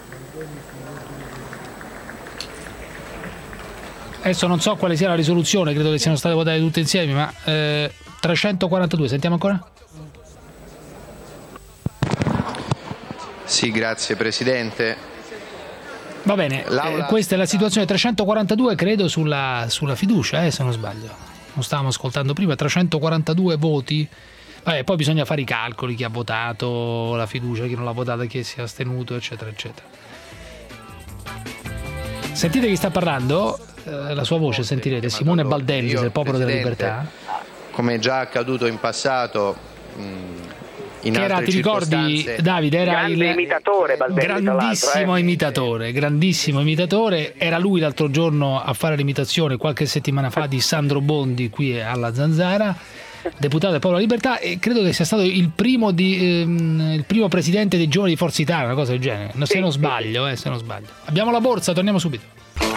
Adesso non so quale sia la risoluzione, credo che siano state votate tutte insieme, ma eh, trecentoquarantadue, sentiamo ancora? Sì, grazie Presidente. Va bene, eh, questa è la situazione. Trecentoquarantadue credo sulla, sulla fiducia, eh, se non sbaglio. Non stavamo ascoltando prima, trecentoquarantadue voti. Vabbè, poi bisogna fare i calcoli, chi ha votato la fiducia, chi non l'ha votata, chi si è astenuto, eccetera, eccetera. Sentite chi sta parlando, eh, la sua voce sentirete, Simone Baldelli del Popolo della Libertà. Come già accaduto in passato... Mh, In che era, ti ricordi Davide, era grande il imitatore, Baldelli, grandissimo eh. imitatore, grandissimo imitatore, era lui l'altro giorno a fare l'imitazione qualche settimana fa di Sandro Bondi qui alla Zanzara, deputato del Popolo della Libertà, e credo che sia stato il primo, di, ehm, il primo presidente dei giovani di Forza Italia, una cosa del genere, no, se sì, non sbaglio, sì. eh, se non sbaglio. Abbiamo la borsa, torniamo subito.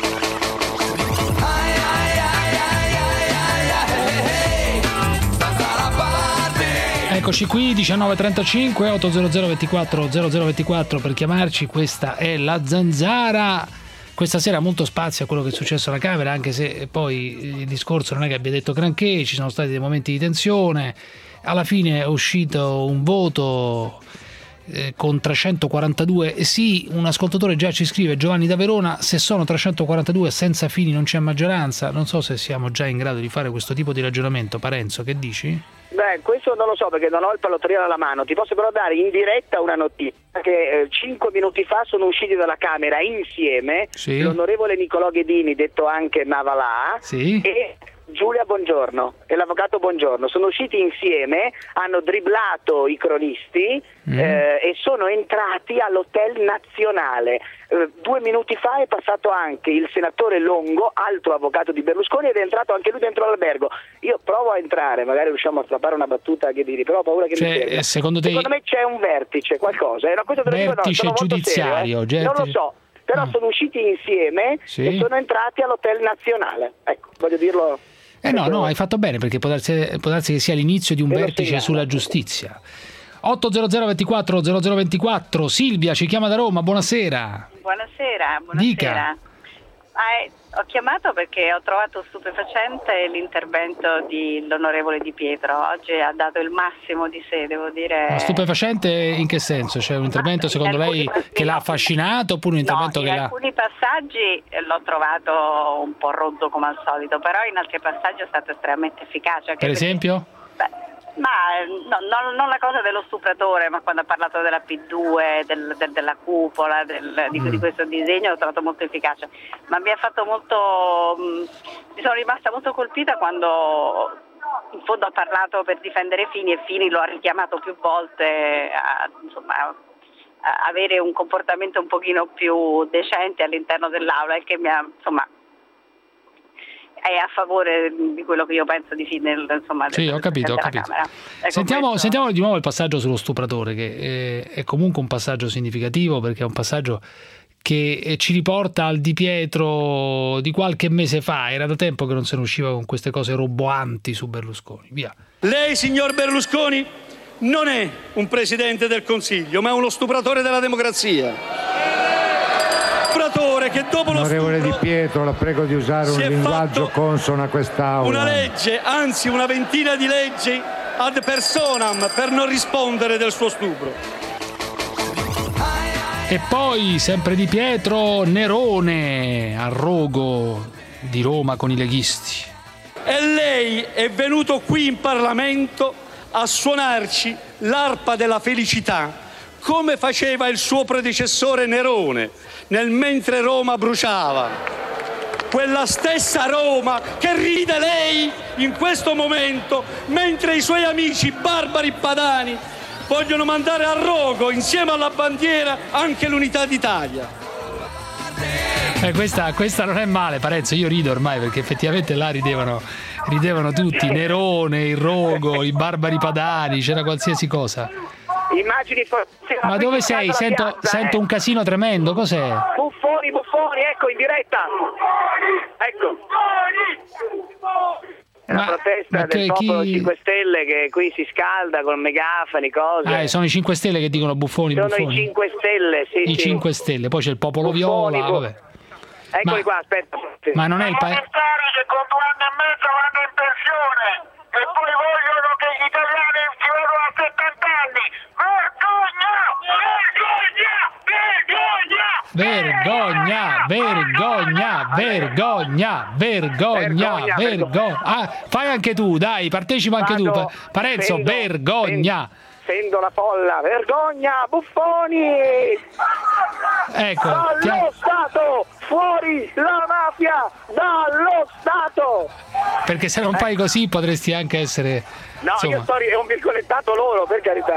Eccoci qui, diciannove e trentacinque, ottocento ventiquattro zero zero ventiquattro per chiamarci, questa è la Zanzara. Questa sera molto spazio a quello che è successo alla Camera, anche se poi il discorso non è che abbia detto granché, ci sono stati dei momenti di tensione, alla fine è uscito un voto eh, con trecentoquarantadue sì, un ascoltatore già ci scrive, Giovanni da Verona, se sono trecentoquarantadue senza Fini non c'è maggioranza, non so se siamo già in grado di fare questo tipo di ragionamento. Parenzo, che dici? Beh, questo non lo so perché non ho il pallottoliere alla mano, ti posso però dare in diretta una notizia che eh, cinque minuti fa sono usciti dalla Camera insieme sì. l'onorevole Nicolò Ghedini, detto anche Navalà, sì. e Giulia Bongiorno e l'avvocato Bongiorno, sono usciti insieme, hanno dribblato i cronisti mm. eh, e sono entrati all'Hotel Nazionale. Eh, due minuti fa è passato anche il senatore Longo, altro avvocato di Berlusconi, ed è entrato anche lui dentro l'albergo. Io provo a entrare, magari riusciamo a strappare una battuta a Ghedini, però ho paura che cioè, mi fermi. Secondo, te... secondo me c'è un vertice, qualcosa. È una cosa vertice no, giudiziario, serio, eh. Non lo so, però no. sono usciti insieme sì. e sono entrati all'Hotel Nazionale. Ecco, voglio dirlo. Eh no, no, hai fatto bene, perché può darsi, può darsi che sia l'inizio di un vertice sulla giustizia. ottocento ventiquattro zero zero ventiquattro, Silvia ci chiama da Roma, buonasera. Buonasera, buonasera. Dica. Ah, eh, ho chiamato perché ho trovato stupefacente l'intervento dell'onorevole Di Pietro. Oggi ha dato il massimo di sé, devo dire. Ma stupefacente in che senso? C'è un intervento secondo lei che l'ha affascinato oppure un intervento no, che in l'ha... In alcuni passaggi l'ho trovato un po' rozzo come al solito, però in altri passaggi è stato estremamente efficace. Per esempio? Perché, beh, ma no, no, non la cosa dello stupratore, ma quando ha parlato della P due, del, del, della cupola, del, di, di questo disegno l'ho trovato molto efficace, ma mi ha fatto molto, mh, mi sono rimasta molto colpita quando in fondo ha parlato per difendere Fini e Fini lo ha richiamato più volte a, insomma, a avere un comportamento un pochino più decente all'interno dell'aula, e che mi ha, insomma, è a favore di quello che io penso di Fini, insomma. Sì, ho capito, ho capito. Ecco, sentiamo, questo... sentiamo di nuovo il passaggio sullo stupratore, che è, è comunque un passaggio significativo, perché è un passaggio che ci riporta al Di Pietro di qualche mese fa. Era da tempo che non se ne usciva con queste cose roboanti su Berlusconi. Via. Lei, signor Berlusconi, non è un presidente del Consiglio, ma è uno stupratore della democrazia. Che dopo lo Onorevole Di Pietro, la prego di usare un linguaggio consono a quest'aula. Una legge, anzi una ventina di leggi ad personam per non rispondere del suo stupro. E poi, sempre di Pietro, Nerone a Rogo di Roma con i leghisti. E lei è venuto qui in Parlamento a suonarci l'arpa della felicità, come faceva il suo predecessore Nerone, nel mentre Roma bruciava. Quella stessa Roma che ride lei in questo momento, mentre i suoi amici barbari padani vogliono mandare a Rogo, insieme alla bandiera, anche l'unità d'Italia. Eh, questa, questa non è male, Parenzo, io rido ormai perché effettivamente là ridevano, ridevano tutti, Nerone, il Rogo, i barbari padani, c'era qualsiasi cosa. Immagini. Ma dove sei? Sento, piazza, sento eh. un casino tremendo, cos'è? Buffoni, buffoni, ecco in diretta. Ecco. È la Ma- protesta ma del che- popolo chi- cinque Stelle che qui si scalda con megafoni, cose. Ah, sono i cinque Stelle che dicono buffoni, Sono buffoni. i cinque Stelle, sì, I sì. cinque Stelle, poi c'è il popolo Buffoni, viola, bu- vabbè. Eccoli Ma- qua, aspetta. Sì. Ma non è il paese. che con due anni e mezzo vanno in pensione e poi vogliono che gli italiani si vadano a settanta anni. Vergogna! Vergogna! Vergogna, vergogna, vergogna, vergogna, Vergogna, vergogna. Ah, fai anche tu, dai, partecipa anche tu. Vado, Pa- Parenzo, sento, vergogna. Sento la folla, vergogna, buffoni! Ecco, ti- Dallo Stato! Fuori la mafia! Dallo Stato! perché se non fai così potresti anche essere... No, insomma. io sto ri- è un virgolettato loro, per carità.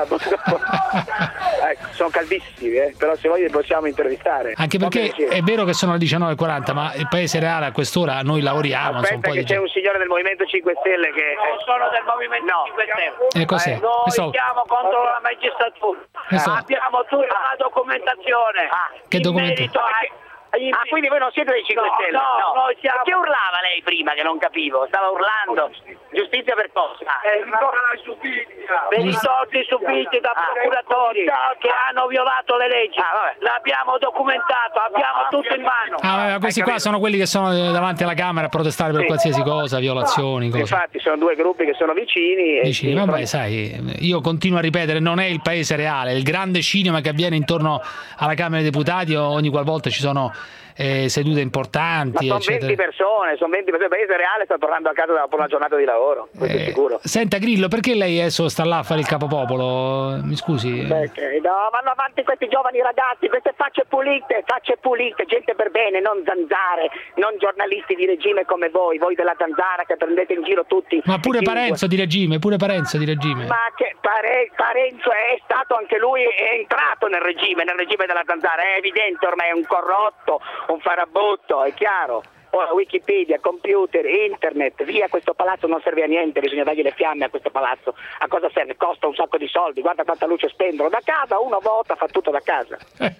Ecco, sono caldissimi, eh, però se voglio li possiamo intervistare. Anche perché è vero che sono le diciannove e quaranta, ma il paese reale a quest'ora noi lavoriamo. insomma, un Aspetta po' che di c'è gente. un signore del Movimento cinque Stelle che... Non sono del Movimento No. cinque Stelle. E cos'è? Noi Questo- siamo contro la magistratura. Questo- Abbiamo tutta la documentazione. Che in documenta- merito ai- ai- Ah, quindi voi non siete dei cinque No, Stelle? no, noi siamo- Che urlava lei prima che non capivo? Stava urlando. Giustizia per cosa? Eh, per i soldi subiti da procuratori che hanno violato le leggi. L'abbiamo documentato, abbiamo tutto in mano. Ah, vabbè, questi qua sono quelli che sono davanti alla Camera a protestare per Sì. qualsiasi cosa, violazioni, cose. Infatti sono due gruppi che sono vicini. E Dici, sì, vabbè, sai, io continuo a ripetere, non è il paese reale, è il grande cinema che avviene intorno alla Camera dei Deputati ogni qualvolta ci sono eh, sedute ma importanti, sono eccetera. venti persone, sono venti persone, il paese reale sta tornando a casa dopo una giornata di lavoro, questo è sicuro. Senta Grillo, perché lei adesso sta là a fare il capopopolo? Mi scusi. Perché? No, vanno avanti questi giovani ragazzi, queste facce pulite, facce pulite, gente per bene, non zanzare, non giornalisti di regime come voi, voi della zanzara che prendete in giro tutti. Ma pure i cinque. Parenzo di regime, pure Parenzo di regime. Ma che Pare- Parenzo è stato anche lui, è entrato nel regime, nel regime della zanzara, è evidente ormai, è un corrotto, un farabutto, è chiaro. Ora Wikipedia, computer, internet, via, questo palazzo non serve a niente, bisogna dargli le fiamme a questo palazzo. A cosa serve? Costa un sacco di soldi, guarda quanta luce spendono. Da casa uno vota, fa tutto da casa.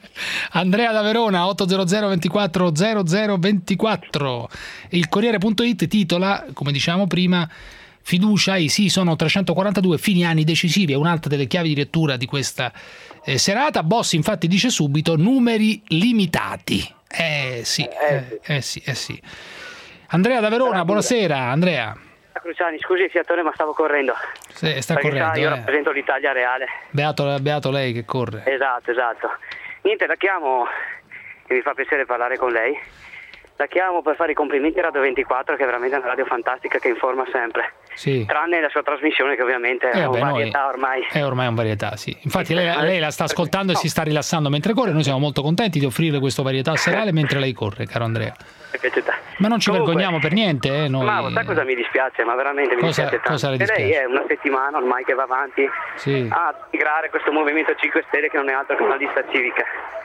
Andrea da Verona, otto zero zero ventiquattro zero zero ventiquattro. Il Corriere.it titola, come diciamo prima, fiducia, i sì sono trecentoquarantadue, fini anni decisivi, è un'altra delle chiavi di lettura di questa eh, serata. Bossi infatti dice subito numeri limitati. Eh sì, eh, eh sì, eh sì. Andrea da Verona, buonasera Andrea. Cruciani, scusi fiatone ma stavo correndo. Sì, sta Perché correndo. sa, io eh. rappresento l'Italia reale. Beato, beato lei che corre. Esatto, esatto. Niente, la chiamo e mi fa piacere parlare con lei. La chiamo per fare i complimenti a Radio ventiquattro, che è veramente una radio fantastica che informa sempre. Sì. Tranne la sua trasmissione che ovviamente Eh, è vabbè, una noi- varietà ormai. È ormai un varietà, sì. Infatti lei, lei la sta ascoltando e si sta rilassando mentre corre. Noi siamo molto contenti di offrire questo varietà serale mentre lei corre, caro Andrea. Mi è piaciuta. Ma non ci Comunque- vergogniamo per niente, eh, noi. Ma sai cosa mi dispiace? Ma veramente mi Cosa- dispiace tanto. cosa le Che lei dispiace? è una settimana ormai che va avanti Sì. a migrare questo Movimento cinque Stelle che non è altro che una lista civica.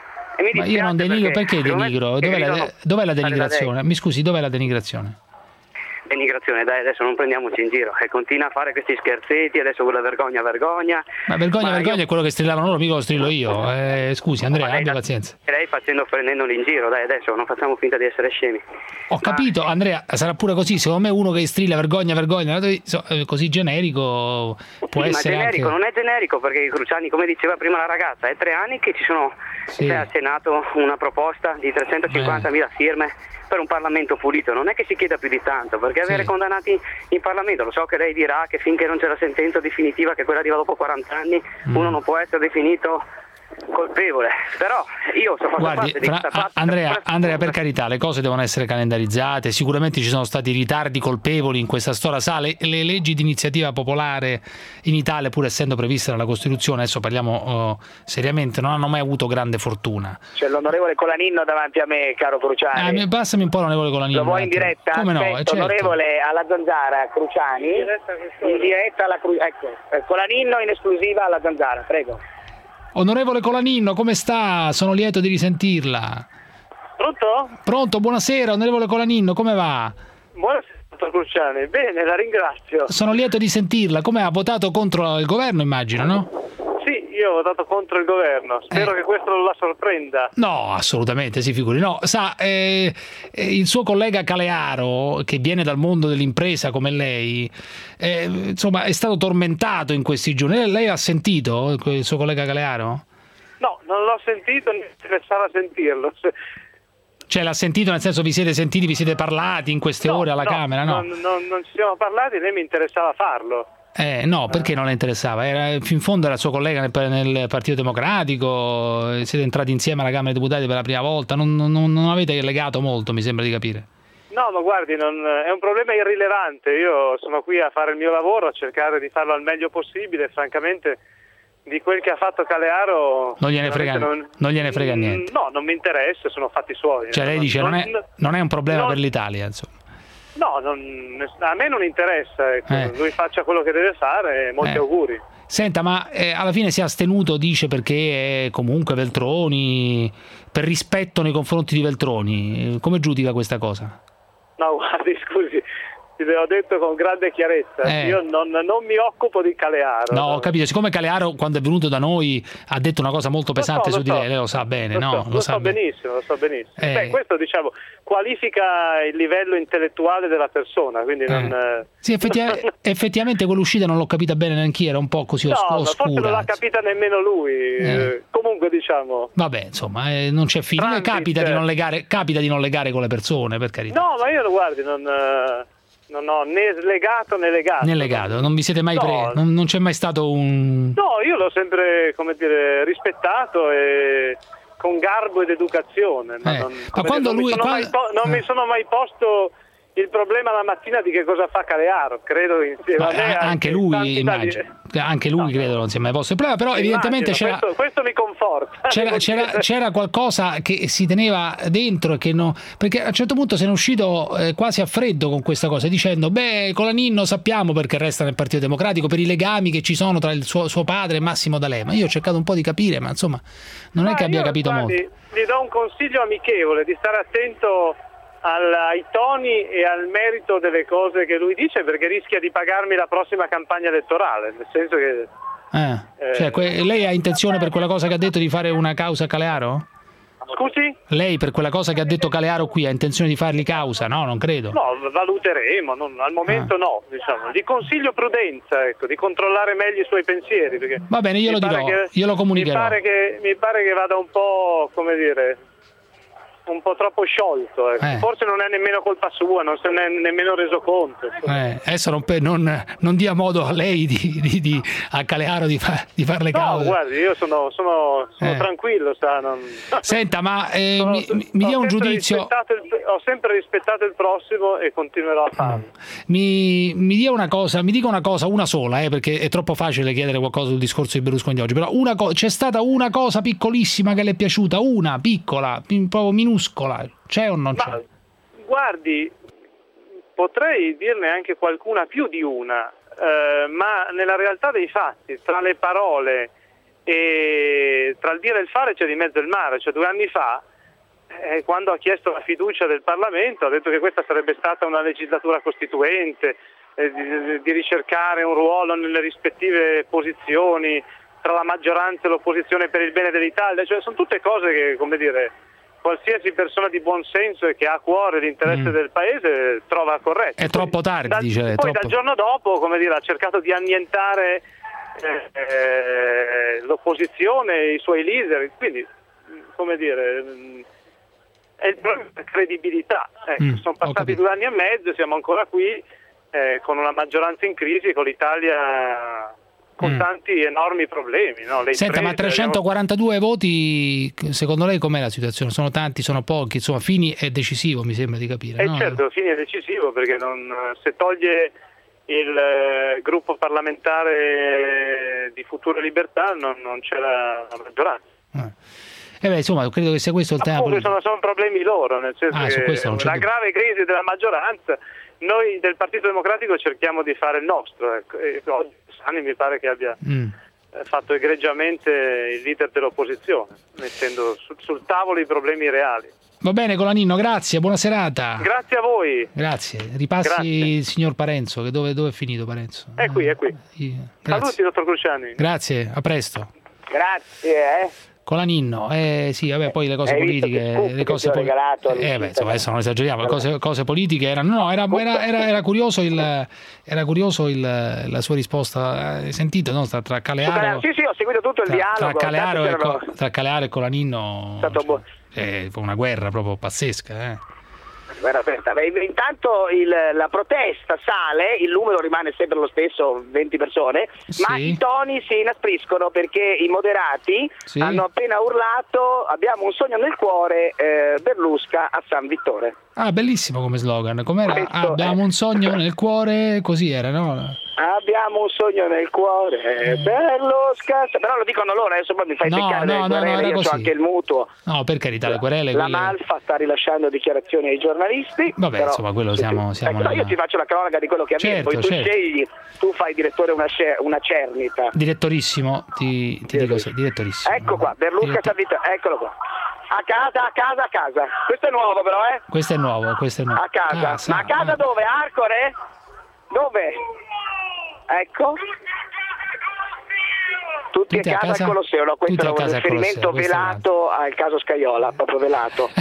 E mi Ma io non dispiace denigro, perché secondo me denigro? che Dov'è la, gridano- dov'è la fare da denigrazione? lei. Mi scusi, dov'è la denigrazione? Denigrazione, dai, adesso non prendiamoci in giro. E continua a fare questi scherzetti, adesso quella vergogna, vergogna. Ma vergogna, Ma vergogna io- è quello che strillavano loro, mica lo strillo io. Eh, scusi Andrea, Ma lei abbia la- pazienza. E lei facendo, prendendoli in giro, dai, adesso non facciamo finta di essere scemi. Ho capito, Andrea, sarà pure così. Secondo me uno che strilla vergogna, vergogna, so- eh, così generico può Sì, ma essere generico, anche... non è generico perché Cruciani, come diceva prima la ragazza, è tre anni che ci sono Sì. c'è al Senato una proposta di trecentocinquantamila firme per un Parlamento pulito. Non è che si chieda più di tanto, perché avere Sì. condannati in Parlamento, lo so che lei dirà che finché non c'è la sentenza definitiva, che quella arriva dopo quaranta anni, Mm. uno non può essere definito colpevole, però io sono fatto Guardi, parte di fra, questa parte. Andrea, Andrea, per carità, le cose devono essere calendarizzate, sicuramente ci sono stati ritardi colpevoli in questa storia, sa, le, le leggi di iniziativa popolare in Italia, pur essendo previste nella Costituzione, adesso parliamo oh, seriamente, non hanno mai avuto grande fortuna. C'è l'onorevole Colaninno davanti a me, caro Cruciani. Ah, passami un po' l'onorevole Colaninno. Lo vuoi in diretta? Come no? Aspetta, Certo. onorevole alla Zanzara, Cruciani, in diretta alla Cru... ecco, Colaninno in esclusiva alla Zanzara, prego. Onorevole Colaninno, come sta? Sono lieto di risentirla. Pronto? Pronto, buonasera, onorevole Colaninno, come va? Buonasera, dottor Cruciani. Bene, la ringrazio. Sono lieto di sentirla. Come ha votato contro il governo, immagino, no? Sì, io ho votato contro il governo. Spero Eh. che questo non la sorprenda. No, assolutamente, si figuri. No, sa, eh, eh, il suo collega Calearo, che viene dal mondo dell'impresa come lei, eh, insomma, è stato tormentato in questi giorni. Lei, lei ha sentito il suo collega Calearo? No, non l'ho sentito, mi interessava sentirlo. Se- Cioè, l'ha sentito, nel senso, vi siete sentiti, vi siete parlati in queste ore alla no, Camera, no? Non, non- non ci siamo parlati, né mi interessava farlo. Eh, no, perché non le interessava? Era, in fondo era il suo collega nel, nel Partito Democratico, eh, siete entrati insieme alla Camera dei Deputati per la prima volta, non, non, non avete legato molto, mi sembra di capire. No, ma guardi, non- è un problema irrilevante. Io sono qui a fare il mio lavoro, a cercare di farlo al meglio possibile. Francamente, di quel che ha fatto Calearo Non gliene frega, veramente non gliene frega Mm, niente. No, non mi interessa, sono fatti suoi. Cioè lei dice non è, non è un problema non- per l'Italia, insomma. No, non- a me non interessa, ecco. Eh. Lui faccia quello che deve fare, molti Eh. auguri. Senta, ma eh, alla fine si è astenuto, dice, perché è comunque Veltroni, per rispetto nei confronti di Veltroni. Come giudica questa cosa? No, guardi, scusi, te l'ho detto con grande chiarezza, Eh. io non, non mi occupo di Calearo. No, ho capito, siccome Calearo quando è venuto da noi ha detto una cosa molto pesante Lo so, su lo di so. lei, lei lo sa bene, Lo no? so, Lo lo sa so bene. benissimo, lo so benissimo. Eh. Beh, questo diciamo qualifica il livello intellettuale della persona, quindi non... eh, Sì, effettiva- effettivamente quell'uscita non l'ho capita bene neanch'io, era un po' così no, os- ma forse non oscura. l'ha capita nemmeno lui. eh, Comunque diciamo... Vabbè, insomma, eh, non c'è fine. Transit, Capita di, eh. non legare, capita di non legare con le persone, per carità. No, ma io guardi, non, eh, non ho né legato né legato. Né legato, non vi siete mai No. pre- non, non c'è mai stato un... No, io l'ho sempre, come dire, rispettato e con garbo ed educazione. Ma, Eh, non, ma come quando dire, non lui- mi sono, qua- mai, po- non mi sono mai posto il problema la mattina di che cosa fa Calearo. Credo insieme Ma a me a- anche tanti lui, itali- immagino. Anche lui credo non si è mai posto il problema, però evidentemente Immagino, c'era... questo, questo mi conforta. C'era, Devo c'era, dire. c'era qualcosa che si teneva dentro e che no, perché a un certo punto se ne è uscito eh, quasi a freddo con questa cosa, dicendo beh, Colaninno sappiamo perché resta nel Partito Democratico, per i legami che ci sono tra il suo, suo padre e Massimo D'Alema. Io ho cercato un po' di capire, ma insomma non è Ma che abbia io, capito guardi, molto. Gli do un consiglio amichevole di stare attento al- ai toni e al merito delle cose che lui dice, perché rischia di pagarmi la prossima campagna elettorale, nel senso che... Eh, cioè, que- lei ha intenzione per quella cosa che ha detto di fare una causa a Calearo? Scusi? Lei per quella cosa che ha detto Calearo qui ha intenzione di fargli causa? No, non credo. No, valuteremo, non- al momento no, diciamo. Gli consiglio prudenza, ecco, di controllare meglio i suoi pensieri, perché Va bene, io mi lo pare dirò, che- io lo comunicherò. Mi pare, che, mi pare che vada un po', come dire, un po' troppo sciolto, ecco. Eh. Forse non è nemmeno colpa sua, non se ne è nemmeno reso conto. Eh, adesso non, pe- non, non dia modo a lei di, di- di- a Calearo di, fa- di fare le No, cause. guardi, io sono, sono, sono Eh. tranquillo, sa, non... Senta, ma eh, Sono- mi, mi- mi dia ho un sempre giudizio, rispettato il- ho sempre rispettato il prossimo e continuerò a farlo. mi, mi dia una cosa, mi dica una cosa, una sola, eh, perché è troppo facile chiedere qualcosa sul discorso di Berlusconi di oggi, però una co- c'è stata una cosa piccolissima che le è piaciuta, una piccola, pi- proprio minuscola, c'è o non c'è? Ma guardi, potrei dirne anche qualcuna più di una, eh, ma nella realtà dei fatti, tra le parole e tra il dire e il fare c'è di mezzo il mare. Cioè due anni fa, eh, quando ha chiesto la fiducia del Parlamento, ha detto che questa sarebbe stata una legislatura costituente, eh, di, di ricercare un ruolo nelle rispettive posizioni tra la maggioranza e l'opposizione per il bene dell'Italia. Cioè sono tutte cose che, come dire, qualsiasi persona di buon senso e che ha a cuore l'interesse Mm. del paese trova corretto. È troppo tardi, Dal- dice lei, poi troppo- dal giorno dopo, come dire, ha cercato di annientare eh, eh, l'opposizione e i suoi leader, quindi, come dire, mh, è il problema della credibilità. Ecco, Mm, sono ho passati capito. due anni e mezzo, siamo ancora qui eh, con una maggioranza in crisi, con l'Italia con Mm. tanti enormi problemi. No? Le Senta, ma imprese, trecentoquarantadue voti, secondo lei com'è la situazione? Sono tanti, sono pochi? Insomma, Fini è decisivo, mi sembra di capire. E no? certo, Fini è decisivo perché non, se toglie il eh, gruppo parlamentare di Futuro e Libertà non, non c'è la, la maggioranza. Eh beh, insomma, credo che sia questo il tema. Appunto, sono, sono problemi loro, nel senso Ah, su che questo non c'è la dubbio. grave crisi della maggioranza, noi del Partito Democratico cerchiamo di fare il nostro. Ecco. E oggi Sani mi pare che abbia Mm. eh, fatto egregiamente il leader dell'opposizione, mettendo su- sul tavolo i problemi reali. Va bene, Colaninno, grazie, buona serata. Grazie a voi. Grazie. Ripassi Grazie. il signor Parenzo, che dove, dove è finito Parenzo? È qui, è qui. Grazie. Saluti, dottor Cruciani. Grazie, a presto. Grazie, eh. Colaninno, eh sì, vabbè, poi le cose Hai visto politiche, che scoop le cose che ti ho poli- regalato eh all'uscita? beh, insomma, adesso non esageriamo, le cose, cose politiche erano, no, era, era, era, era curioso il, era curioso il, la sua risposta, hai sentito, no? Tra, tra Calearo, Sì, sì, ho seguito tutto il tra, dialogo. tra Calearo, e, tanto Co- c'erano- tra Calearo e Colaninno, stato buono. cioè, fu una guerra proprio pazzesca, eh. Guarda, aspetta, beh, intanto il- la protesta sale, il numero rimane sempre lo stesso, venti persone, ma Sì. i toni si inaspriscono perché i moderati Sì. hanno appena urlato "abbiamo un sogno nel cuore, eh, Berlusca a San Vittore". Ah, bellissimo come slogan, com'era? Questo Ah, abbiamo è- un sogno nel cuore, così era, no? Abbiamo un sogno nel cuore, Berlusca, però lo dicono loro, adesso poi mi fai No, beccare no, delle no, querele, no, era io così. ho anche il mutuo. No, per carità, le querele, La quelle... Malfa sta rilasciando dichiarazioni ai giornalisti. Vabbè, però- insomma, quello siamo- siamo Ecco, nella- io ti faccio la cronaca di quello che avviene, Certo, poi tu certo. scegli, tu fai direttore una, sce- una cernita. Direttorissimo, ti, ti dico se- direttorissimo. Ecco qua, Berlusca Diretto- San Vittore, eccolo qua. A casa, a casa, a casa. Questo è nuovo però, eh? Questo è nuovo, questo è nuovo. A casa. Ah, sa- Ma a casa ah. dove? Arcore? Dove? Ecco. Tutti, Tutti a a casa, casa? al Colosseo, no, questo Tutti a è un casa al riferimento Colosseo, questo è velato al caso Scaiola, proprio velato.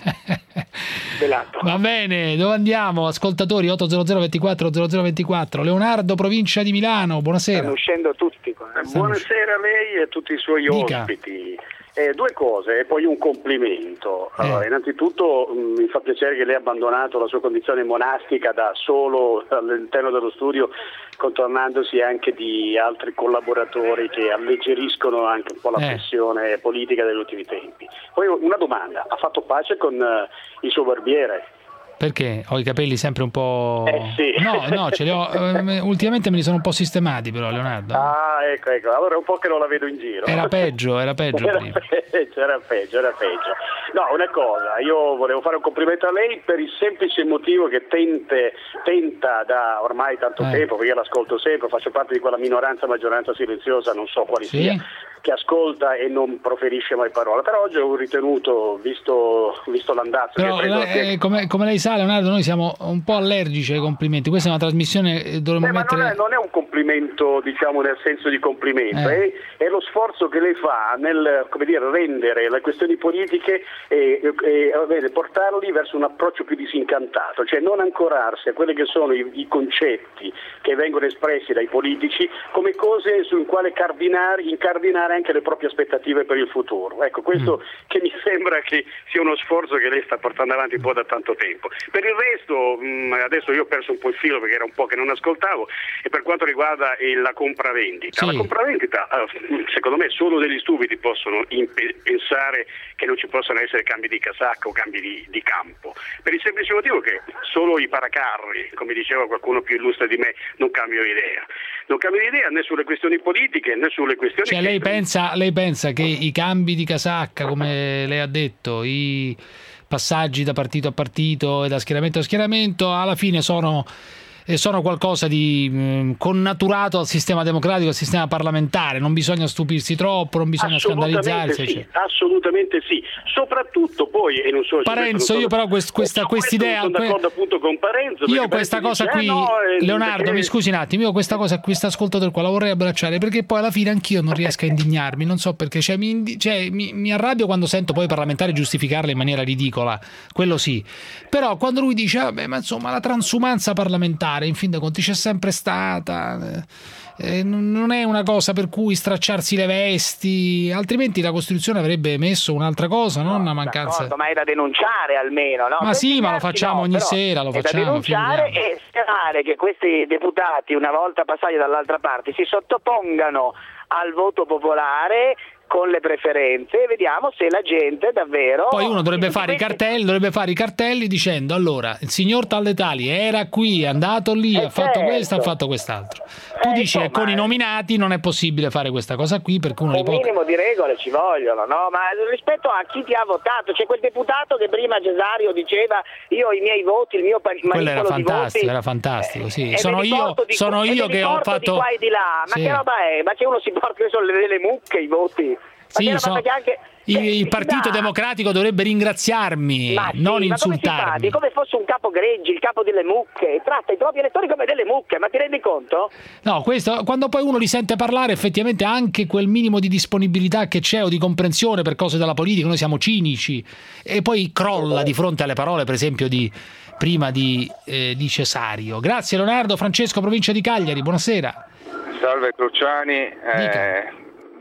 Velato. Va bene, dove andiamo? Ascoltatori otto zero zero ventiquattro zero zero ventiquattro. Leonardo, provincia di Milano, buonasera. Stanno uscendo tutti qua. Buonasera a lei e a tutti i suoi Dica. ospiti. Eh, due cose e poi un complimento. Allora, Eh. innanzitutto mh, mi fa piacere che lei abbia abbandonato la sua condizione monastica da solo all'interno dello studio, contornandosi anche di altri collaboratori che alleggeriscono anche un po' la Eh. pressione politica degli ultimi tempi. Poi una domanda, ha fatto pace con eh, il suo barbiere? Perché ho i capelli sempre un po'... Eh, sì. No, no, ce li ho... eh, ultimamente me li sono un po' sistemati però, Leonardo. Ah, ecco, ecco, allora è un po' che non la vedo in giro. Era peggio, era peggio Era prima. peggio, era peggio, era peggio. No, una cosa, io volevo fare un complimento a lei per il semplice motivo che tente, tenta da ormai tanto Eh. tempo, perché io l'ascolto sempre, faccio parte di quella minoranza, maggioranza silenziosa, non so quali Sì. sia, che ascolta e non proferisce mai parola. Però oggi ho ritenuto, visto, visto l'andazzo Però che ha preso... eh, come, come lei sa, Leonardo, noi siamo un po' allergici ai complimenti. Questa è una trasmissione, eh, dovremmo Beh, ma mettere... non, è, non è un complimento, diciamo, nel senso di complimento, Eh. è, è lo sforzo che lei fa nel, come dire, rendere le questioni politiche e, e, va bene, portarli verso un approccio più disincantato, cioè non ancorarsi a quelli che sono i, i concetti che vengono espressi dai politici come cose sul quale cardinare, incardinare anche le proprie aspettative per il futuro. Ecco, questo mm. che mi sembra che sia uno sforzo che lei sta portando avanti un po' da tanto tempo. Per il resto, mh, adesso io ho perso un po' il filo perché era un po' che non ascoltavo, e per quanto riguarda il, la compravendita, Sì. la compravendita, eh, secondo me solo degli stupidi possono impe- pensare che non ci possano essere cambi di casacca o cambi di, di campo, per il semplice motivo che solo i paracarri, come diceva qualcuno più illustre di me, non cambiano idea. Non cambiano idea né sulle questioni politiche né sulle questioni... Cioè che- lei pensa, lei pensa che i cambi di casacca, come lei ha detto, i passaggi da partito a partito e da schieramento a schieramento, alla fine sono, eh, sono qualcosa di mh, connaturato al sistema democratico, al sistema parlamentare, non bisogna stupirsi troppo, non bisogna scandalizzarsi. Sì, eccetera. assolutamente sì, soprattutto poi, e non solo... Parenzo, io però quest- questa quest'idea... Sono d'accordo appunto con Parenzo. Io perché questa Parenzo cosa dice, qui, "Eh, no, eh, Leonardo, perché- mi scusi un attimo, io questa cosa, questo ascoltatore qua la vorrei abbracciare, perché poi alla fine anch'io non riesco a indignarmi, non so perché, cioè, mi, indi- cioè, mi, mi arrabbio quando sento poi i parlamentari giustificarla in maniera ridicola, quello sì, però quando lui dice, vabbè, ma insomma la transumanza parlamentare in fin dei conti c'è sempre stata, eh, eh, non è una cosa per cui stracciarsi le vesti, altrimenti la Costituzione avrebbe messo un'altra cosa, non una mancanza... D'accordo, ma è da denunciare almeno, no? Ma sì, ma lo Vergognarsi facciamo no, ogni però sera, lo è facciamo, da denunciare figuriamo. e se pare che questi deputati, una volta passati dall'altra parte, si sottopongano al voto popolare con le preferenze e vediamo se la gente davvero... Poi uno dovrebbe fare i cartelli, dovrebbe fare i cartelli dicendo: allora, il signor Talle Tali era qui, è andato lì, eh ha fatto certo. questo, ha fatto quest'altro. Tu eh, dici che con i nominati non è possibile fare questa cosa qui, perché uno un li può... minimo di regole ci vogliono, no? Ma rispetto a chi ti ha votato, c'è quel deputato che prima Cesario diceva io i miei voti, il mio manipolo Quello era fantastico, voti, era fantastico, sì. eh, Sono io, di, sono io che ho fatto... di qua e di là, ma sì. che roba è? Ma che uno si porta, sono le, le mucche i voti? Sì, so, anche, il, il Partito Democratico dovrebbe ringraziarmi, ma sì, non ma insultarmi. Come, come fosse un capo greggi, il capo delle mucche, tratta i propri elettori come delle mucche, ma ti rendi conto? No, questo, quando poi uno li sente parlare, effettivamente anche quel minimo di disponibilità che c'è o di comprensione per cose della politica, noi siamo cinici, e poi crolla di fronte alle parole, per esempio, di prima di, eh, di Cesario. Grazie Leonardo. Francesco, provincia di Cagliari, buonasera. Salve Cruciani. Eh...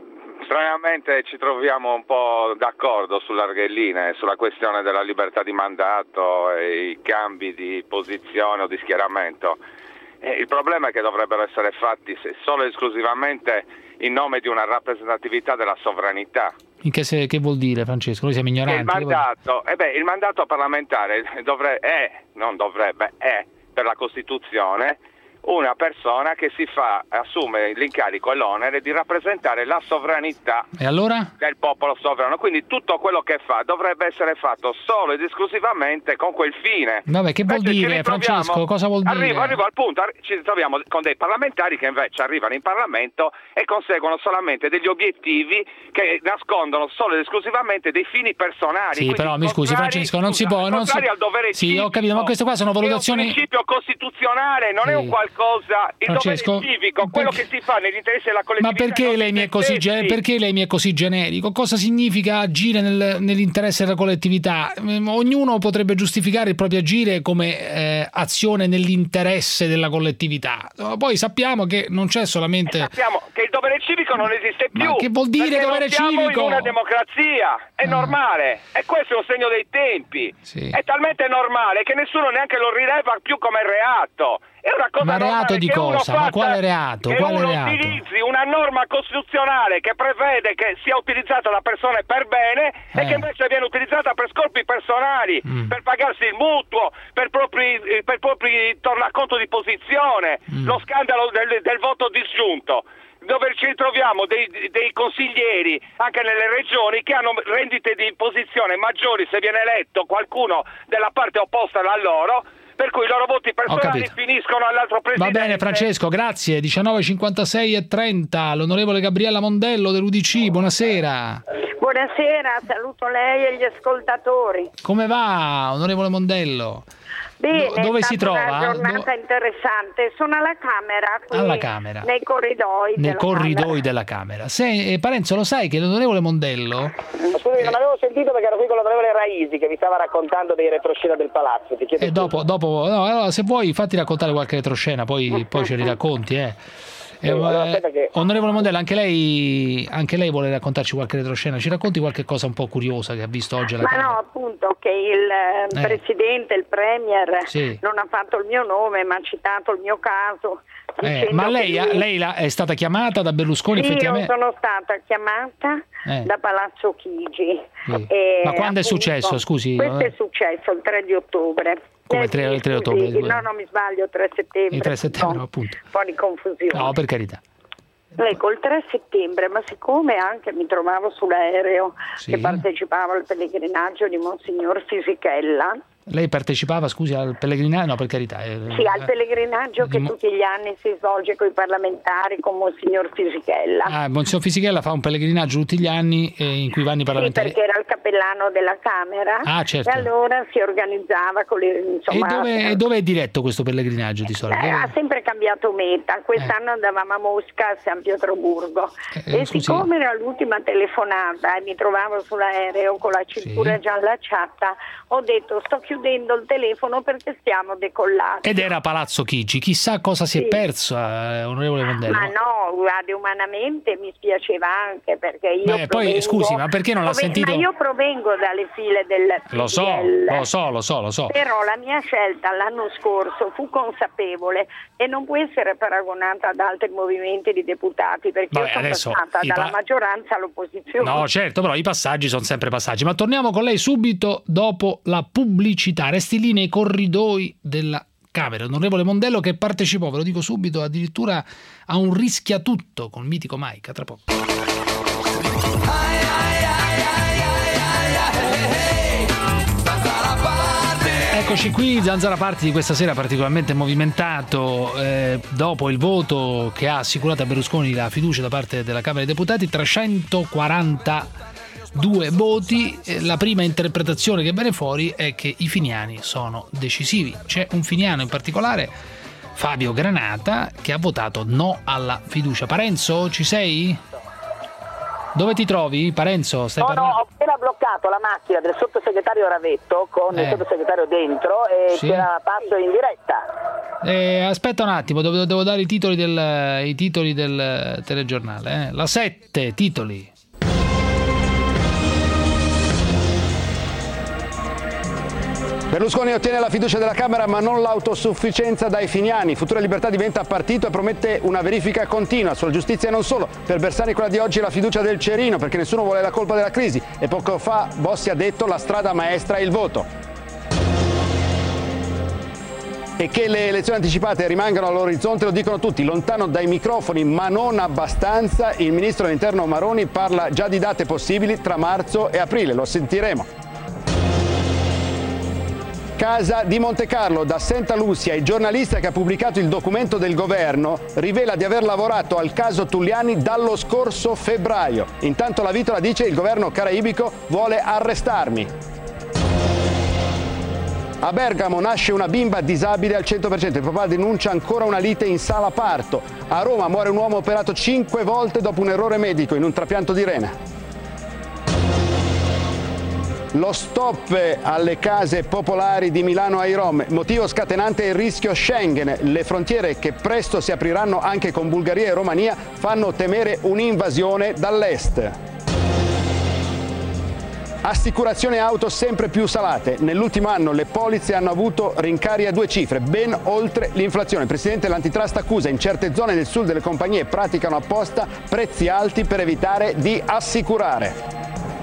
Stranamente ci troviamo un po' d'accordo sull'Arghelline, sulla questione della libertà di mandato e i cambi di posizione o di schieramento. E il problema è che dovrebbero essere fatti solo e esclusivamente in nome di una rappresentatività della sovranità. In che, se, che vuol dire, Francesco? Noi siamo ignoranti. Il mandato, eh beh, il mandato parlamentare dovrebbe, è, non dovrebbe, è per la Costituzione una persona che si fa, assume l'incarico e l'onere di rappresentare la sovranità e allora? del popolo sovrano. Quindi tutto quello che fa dovrebbe essere fatto solo ed esclusivamente con quel fine. Vabbè, che vuol invece dire, Francesco? Cosa vuol dire? Arrivo, arrivo al punto, ci troviamo con dei parlamentari che invece arrivano in Parlamento e conseguono solamente degli obiettivi che nascondono solo ed esclusivamente dei fini personali. Sì, però mi scusi Francesco, non si può... Non si... al dovere sì, ho capito, ma queste qua sono valutazioni... È un principio costituzionale, non sì. è un qualcosa... Il Francesco, dovere civico, quello perché... che si fa nell'interesse della collettività. Ma perché lei, mi è così, perché lei mi è così generico? Cosa significa agire nel, nell'interesse della collettività? Ognuno potrebbe giustificare il proprio agire come eh, azione nell'interesse della collettività. Poi sappiamo che non c'è solamente... E sappiamo che il dovere civico non esiste più. Ma che vuol dire dovere non siamo civico? In una democrazia, è ah. normale. E questo è un segno dei tempi. Sì. È talmente normale che nessuno neanche lo rileva più come reato. È una cosa ma reato di cosa? Ma quale reato? Che quale uno reato? utilizzi una norma costituzionale che prevede che sia utilizzata da persone per bene eh. e che invece viene utilizzata per scopi personali, mm. per pagarsi il mutuo, per propri, per propri tornaconto di posizione, mm. lo scandalo del, del voto disgiunto, dove ci ritroviamo dei, dei consiglieri anche nelle regioni che hanno rendite di posizione maggiori se viene eletto qualcuno della parte opposta a loro, per cui i loro voti personali finiscono all'altro presidente. Va bene Francesco, grazie. diciannove cinquantasei e trenta, l'onorevole Gabriella Mondello dell'U D C, buonasera. Buonasera, saluto lei e gli ascoltatori. Come va, onorevole Mondello? Bene, Do- dove è si stata trova? una giornata Do- interessante. Sono alla Camera, qui alla Camera. nei corridoi nei della corridoi Camera. della Camera. Se, eh, Parenzo, lo sai che l'onorevole Mondello... Scusi, non avevo sentito perché ero qui con l'onorevole Raisi che mi stava raccontando dei retroscena del palazzo. Ti chiedo e dopo, dopo no, allora, se vuoi fatti raccontare qualche retroscena, poi, poi ce li racconti, eh. Eh, eh, che... Onorevole Mondello, anche lei, anche lei vuole raccontarci qualche retroscena? Ci racconti qualche cosa un po' curiosa che ha visto oggi alla Ma Camera? no, appunto, che il eh. Presidente, il Premier, sì. non ha fatto il mio nome, ma ha citato il mio caso. Eh, ma lei, lui... lei la, è stata chiamata da Berlusconi? Sì, effettivamente? io sono stata chiamata eh. da Palazzo Chigi. Sì. E, ma quando appunto, è successo? Scusi. Questo è successo il tre di ottobre. Come eh, il tre, sì, il tre ottobre? Scusi, no, non mi sbaglio, tre settembre. Il tre settembre, no, appunto. Un po' di confusione. No, per carità. Ecco, il tre settembre, ma siccome anche mi trovavo sull'aereo sì. che partecipava al pellegrinaggio di Monsignor Fisichella. Lei partecipava, scusi, al pellegrinaggio? No, per carità. Eh, sì, al pellegrinaggio che mo- tutti gli anni si svolge con i parlamentari con Monsignor Fisichella. Ah, Monsignor Fisichella fa un pellegrinaggio tutti gli anni eh, in cui vanno i parlamentari. Sì, perché era il cappellano della Camera. Ah, certo. E allora si organizzava con le... Insomma, e dove, dove è diretto questo pellegrinaggio di solito? Eh, ha sempre cambiato meta, quest'anno eh. andavamo a Mosca, a San Pietroburgo eh, e scusi. Siccome era l'ultima telefonata e mi trovavo sull'aereo con la cintura sì. già allacciata, ho detto sto chiudendo il telefono perché stiamo decollando. Ed era Palazzo Chigi, chissà cosa si sì. è perso, eh, onorevole Mondello. Ma no, guardi, umanamente mi spiaceva anche perché io Beh, provengo, poi scusi, ma perché non l'ha provengo, sentito? Ma io provengo dalle file del P D L. Lo so, lo so, lo so, lo so. Però la mia scelta l'anno scorso fu consapevole e non può essere paragonata ad altri movimenti di deputati, perché Vabbè, io sono adesso, passata dalla pa- maggioranza all'opposizione. No, certo, però i passaggi sono sempre passaggi. Ma torniamo con lei subito dopo la pubblicità. Resti lì nei corridoi della Camera. Onorevole Mondello che partecipò, ve lo dico subito, addirittura a un rischiatutto con il mitico Mike. A tra poco. Eccoci qui, Zanzara Party di questa sera particolarmente movimentato eh, dopo il voto che ha assicurato a Berlusconi la fiducia da parte della Camera dei Deputati, trecentoquarantadue voti. La prima interpretazione che viene fuori è che i finiani sono decisivi. C'è un finiano in particolare, Fabio Granata, che ha votato no alla fiducia. Parenzo, ci sei? Dove ti trovi, Parenzo? Stai no, parlando? no, ho appena bloccato la macchina del sottosegretario Ravetto con eh. il sottosegretario dentro e sì. te la passo in diretta. Eh, aspetta un attimo, devo, devo dare i titoli del, i titoli del telegiornale. Eh. La sette, titoli. Berlusconi ottiene la fiducia della Camera ma non l'autosufficienza dai finiani. Futura Libertà diventa partito e promette una verifica continua sulla giustizia e non solo. Per Bersani quella di oggi è la fiducia del cerino perché nessuno vuole la colpa della crisi e poco fa Bossi ha detto la strada maestra è il voto. E che le elezioni anticipate rimangano all'orizzonte lo dicono tutti, lontano dai microfoni ma non abbastanza. Il ministro dell'Interno Maroni parla già di date possibili tra marzo e aprile, lo sentiremo. Casa di Montecarlo, da Santa Lucia, il giornalista che ha pubblicato il documento del governo rivela di aver lavorato al caso Tulliani dallo scorso febbraio. Intanto la Vitola dice il governo caraibico vuole arrestarmi. A Bergamo nasce una bimba disabile al cento per cento, il papà denuncia ancora una lite in sala parto. A Roma muore un uomo operato cinque volte dopo un errore medico in un trapianto di rena. Lo stop alle case popolari di Milano ai Rom, motivo scatenante il rischio Schengen. Le frontiere che presto si apriranno anche con Bulgaria e Romania fanno temere un'invasione dall'est. Assicurazioni auto sempre più salate. Nell'ultimo anno le polizze hanno avuto rincari a due cifre, ben oltre l'inflazione. Il presidente dell'antitrust accusa in certe zone del sud delle compagnie praticano apposta prezzi alti per evitare di assicurare.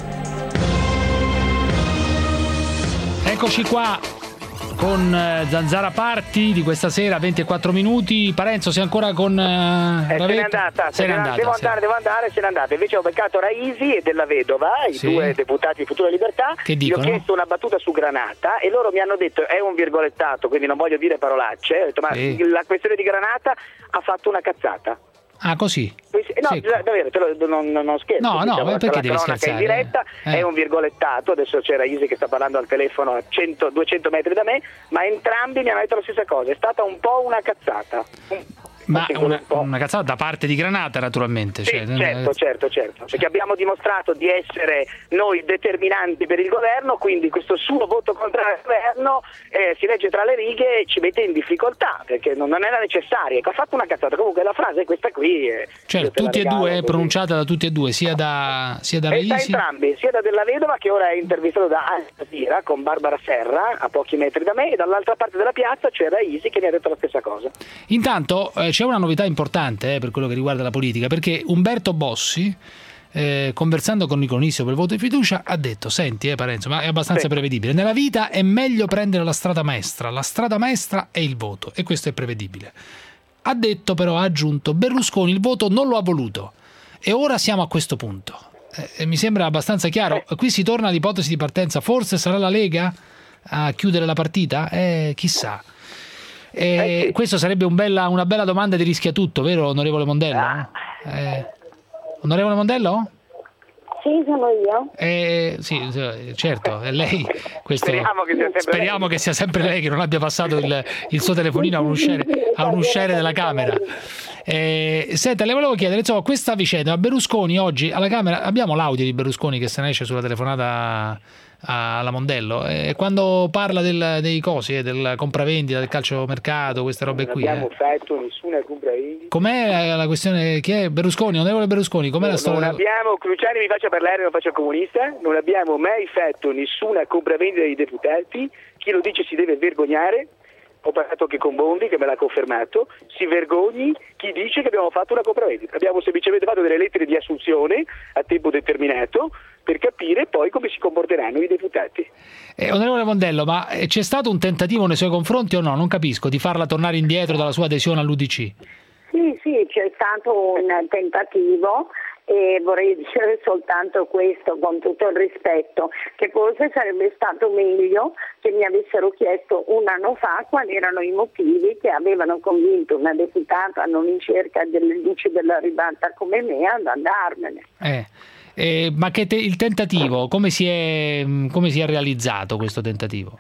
Eccoci qua con Zanzara Party di questa sera, venti e quattro minuti. Parenzo, sei ancora con uh, eh, se n'è andata, se n'è andata, devo andare, sì. devo andare, se n'è andata. Invece ho beccato Raisi e Della Vedova, i sì. due deputati di Futura Libertà. Che dicono? Gli ho chiesto una battuta su Granata e loro mi hanno detto è un virgolettato, quindi non voglio dire parolacce. Ho detto, ma sì. la questione di Granata ha fatto una cazzata. Ah, così? No, sì. davvero, te lo, non, non scherzo. No, no, diciamo, perché devi scherzare? In diretta eh. è un virgolettato, adesso c'era Isi che sta parlando al telefono a cento, duecento metri da me, ma entrambi mi hanno detto la stessa cosa, è stata un po' una cazzata. Ma una, una cazzata da parte di Granata, naturalmente. Sì, cioè, certo, certo, certo, perché abbiamo dimostrato di essere noi determinanti per il governo, quindi questo suo voto contrario al governo eh, si legge tra le righe e ci mette in difficoltà, perché non, non era necessario. Ha fatto una cazzata, comunque la frase è questa qui. Eh, cioè, tutti e due, pronunciata da tutti e due, sia da, sia da Raisi? Da entrambi, sia da Della Vedova, che ora è intervistato da Al Jazeera con Barbara Serra, a pochi metri da me, e dall'altra parte della piazza c'è Raisi che mi ha detto la stessa cosa. Intanto eh, c'è una novità importante eh, per quello che riguarda la politica, perché Umberto Bossi, eh, conversando con Nicola Nissio per il voto di fiducia, ha detto: senti eh Parenzo, ma è abbastanza sì. prevedibile, nella vita è meglio prendere la strada maestra, la strada maestra è il voto, e questo è prevedibile. Ha detto però, ha aggiunto, Berlusconi il voto non lo ha voluto e ora siamo a questo punto. Eh, mi sembra abbastanza chiaro. Eh. Qui si torna all'ipotesi di partenza, forse sarà la Lega a chiudere la partita? Eh, chissà. Eh, eh sì. Questo sarebbe un bella, una bella domanda di Rischiatutto, vero onorevole Mondello? Ah. Eh, onorevole Mondello? Sì, sono io. Eh, sì, certo, è lei. Questo, speriamo che sia sempre speriamo lei. che sia sempre lei, che non abbia passato il, il suo telefonino a un usciere, a un usciere della Camera. Eh, senta, le volevo chiedere, insomma, questa vicenda, Berlusconi oggi alla Camera, abbiamo l'audio di Berlusconi che se ne esce sulla telefonata alla Mondello, e eh, quando parla del, dei cosi, eh, del compravendita, del calciomercato, queste robe qui. Non abbiamo eh. fatto nessuna compravendita. Com'è la questione? Chi è Berlusconi? Onorevole Berlusconi, com'è no, la storia? Non abbiamo, Cruciani mi faccia parlare, non faccia comunista, non abbiamo mai fatto nessuna compravendita dei deputati, chi lo dice si deve vergognare. Ho parlato anche con Bondi che me l'ha confermato, si vergogni chi dice che abbiamo fatto una compravendita. Abbiamo semplicemente fatto delle lettere di assunzione a tempo determinato per capire poi come si comporteranno i deputati. Eh, onorevole Mondello, ma c'è stato un tentativo nei suoi confronti o no? Non capisco, di farla tornare indietro dalla sua adesione all'U D C. Sì, sì, c'è stato un tentativo. E vorrei dire soltanto questo, con tutto il rispetto, che forse sarebbe stato meglio che mi avessero chiesto un anno fa quali erano i motivi che avevano convinto una deputata non in cerca delle luci della ribalta come me ad andarmene. Eh, eh, ma che te, il tentativo, come si è, come si è realizzato questo tentativo?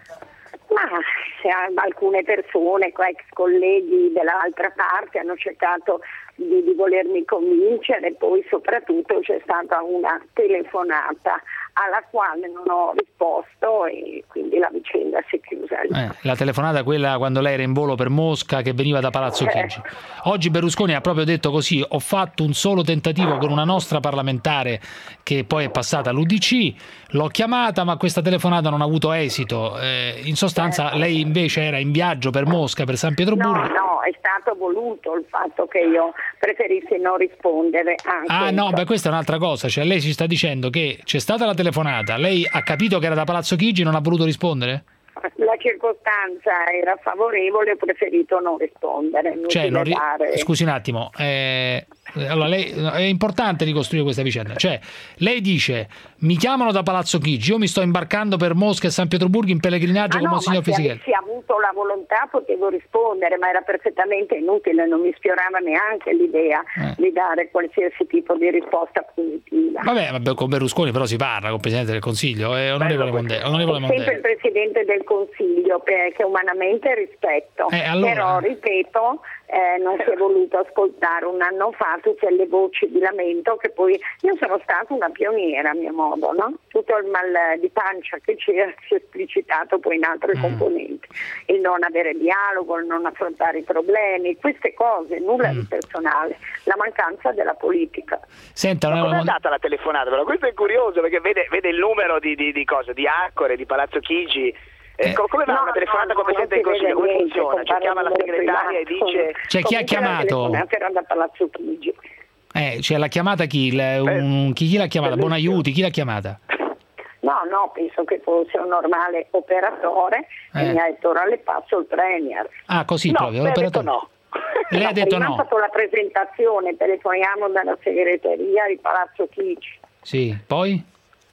Ma se alcune persone, ex colleghi dell'altra parte, hanno cercato di, di volermi convincere, poi soprattutto c'è stata una telefonata alla quale non ho risposto e quindi la vicenda si è chiusa. Eh, la telefonata quella quando lei era in volo per Mosca che veniva da Palazzo Chigi. Oggi Berlusconi ha proprio detto così: ho fatto un solo tentativo con una nostra parlamentare che poi è passata all'U D C, l'ho chiamata ma questa telefonata non ha avuto esito. Eh, in sostanza lei invece era in viaggio per Mosca, per San Pietroburgo. No, no, è stato voluto il fatto che io preferissi non rispondere anche. Ah no, beh, questa è un'altra cosa, cioè lei ci sta dicendo che c'è stata la telefonata, lei ha capito che era da Palazzo Chigi e non ha voluto rispondere? La circostanza era favorevole, ho preferito non rispondere. Cioè, non ri... Scusi un attimo, eh, allora lei, è importante ricostruire questa vicenda. Cioè, lei dice: mi chiamano da Palazzo Chigi, io mi sto imbarcando per Mosca e San Pietroburgo in pellegrinaggio ah, con no, Monsignor Fisichella. Se avessi avuto la volontà potevo rispondere, ma era perfettamente inutile, non mi sfiorava neanche l'idea eh. di dare qualsiasi tipo di risposta positiva. Vabbè, vabbè, con Berlusconi però si parla, con il Presidente del Consiglio, eh, onorevole Mondello. Onorevole Mondello. Sempre il Presidente del Consiglio, perché umanamente rispetto, eh, allora... però ripeto, eh, non si è voluto ascoltare un anno fa tutte le voci di lamento che poi io sono stata una pioniera a mio modo, no? Tutto il mal di pancia che c'era si è esplicitato poi in altri mm. componenti, il non avere dialogo, il non affrontare i problemi, queste cose, nulla mm. di personale, la mancanza della politica. Senta, ma come è andata la telefonata? Però questo è curioso perché vede, vede il numero di, di, di cose, di Arcore, di Palazzo Chigi. Eh, come va no, una telefonata no, come Presidente del Consiglio? Come niente, funziona? Ci chiama la segretaria privato. E dice... Cioè chi ha chiamato? Era da Palazzo Chigi. Eh, cioè l'ha chiamata chi? Le, un, chi, chi l'ha chiamata? Bonaiuti? Chi l'ha chiamata? No, no, penso che fosse un normale operatore eh. e mi ha detto ora le passo il Premier. Ah, così no, proprio? No, detto no. Lei no, ha detto prima no? ha fatto la presentazione, telefoniamo dalla segreteria di Palazzo Chigi. Sì, poi?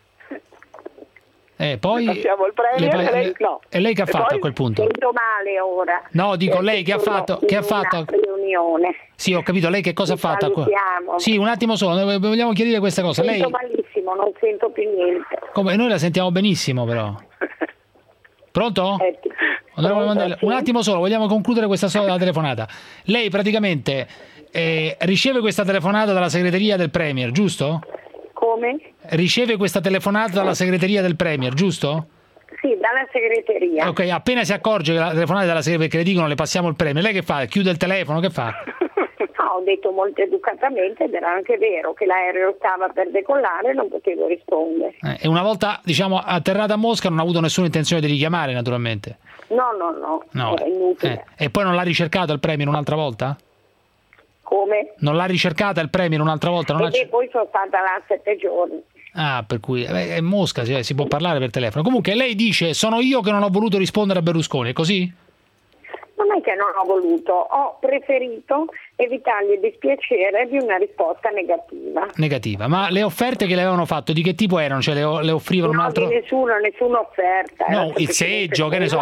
Eh, poi passiamo il Premier le, e lei no. E lei che ha e fatto poi, a quel punto? Sento male ora. No, dico lei che ha fatto che ha fatto riunione. Sì, ho capito, lei che cosa Ci ha fatto? Salutiamo. Sì, un attimo solo, vogliamo chiarire questa cosa. Sento lei malissimo, non sento più niente. Come noi la sentiamo benissimo però. Pronto? Eh, Onorevole Mondello, un attimo solo, vogliamo concludere questa sola telefonata. Lei praticamente eh, riceve questa telefonata dalla segreteria del Premier, giusto? Come? Riceve questa telefonata dalla segreteria del Premier, giusto? Sì, dalla segreteria. Ok, appena si accorge che la telefonata è dalla segreteria, perché le dicono le passiamo il Premier, lei che fa? Chiude il telefono, che fa? No, ho detto molto educatamente ed era anche vero che l'aereo stava per decollare e non potevo rispondere. Eh, e una volta, diciamo, atterrata a Mosca non ha avuto nessuna intenzione di richiamare, naturalmente? No, no, no, no. Era inutile. Eh. E poi non l'ha ricercato il Premier un'altra volta? Come? Non l'ha ricercata il Premier un'altra volta? Non e c... poi sono stata là sette giorni. Ah, per cui è Mosca, cioè, si può parlare per telefono. Comunque lei dice: sono io che non ho voluto rispondere a Berlusconi, è così? Non è che non ho voluto, ho preferito evitargli il dispiacere di una risposta negativa. Negativa, ma le offerte che le avevano fatto di che tipo erano? Cioè le, le offrivano no, un altro... di nessuno, nessuna offerta. No, il seggio, che ne so,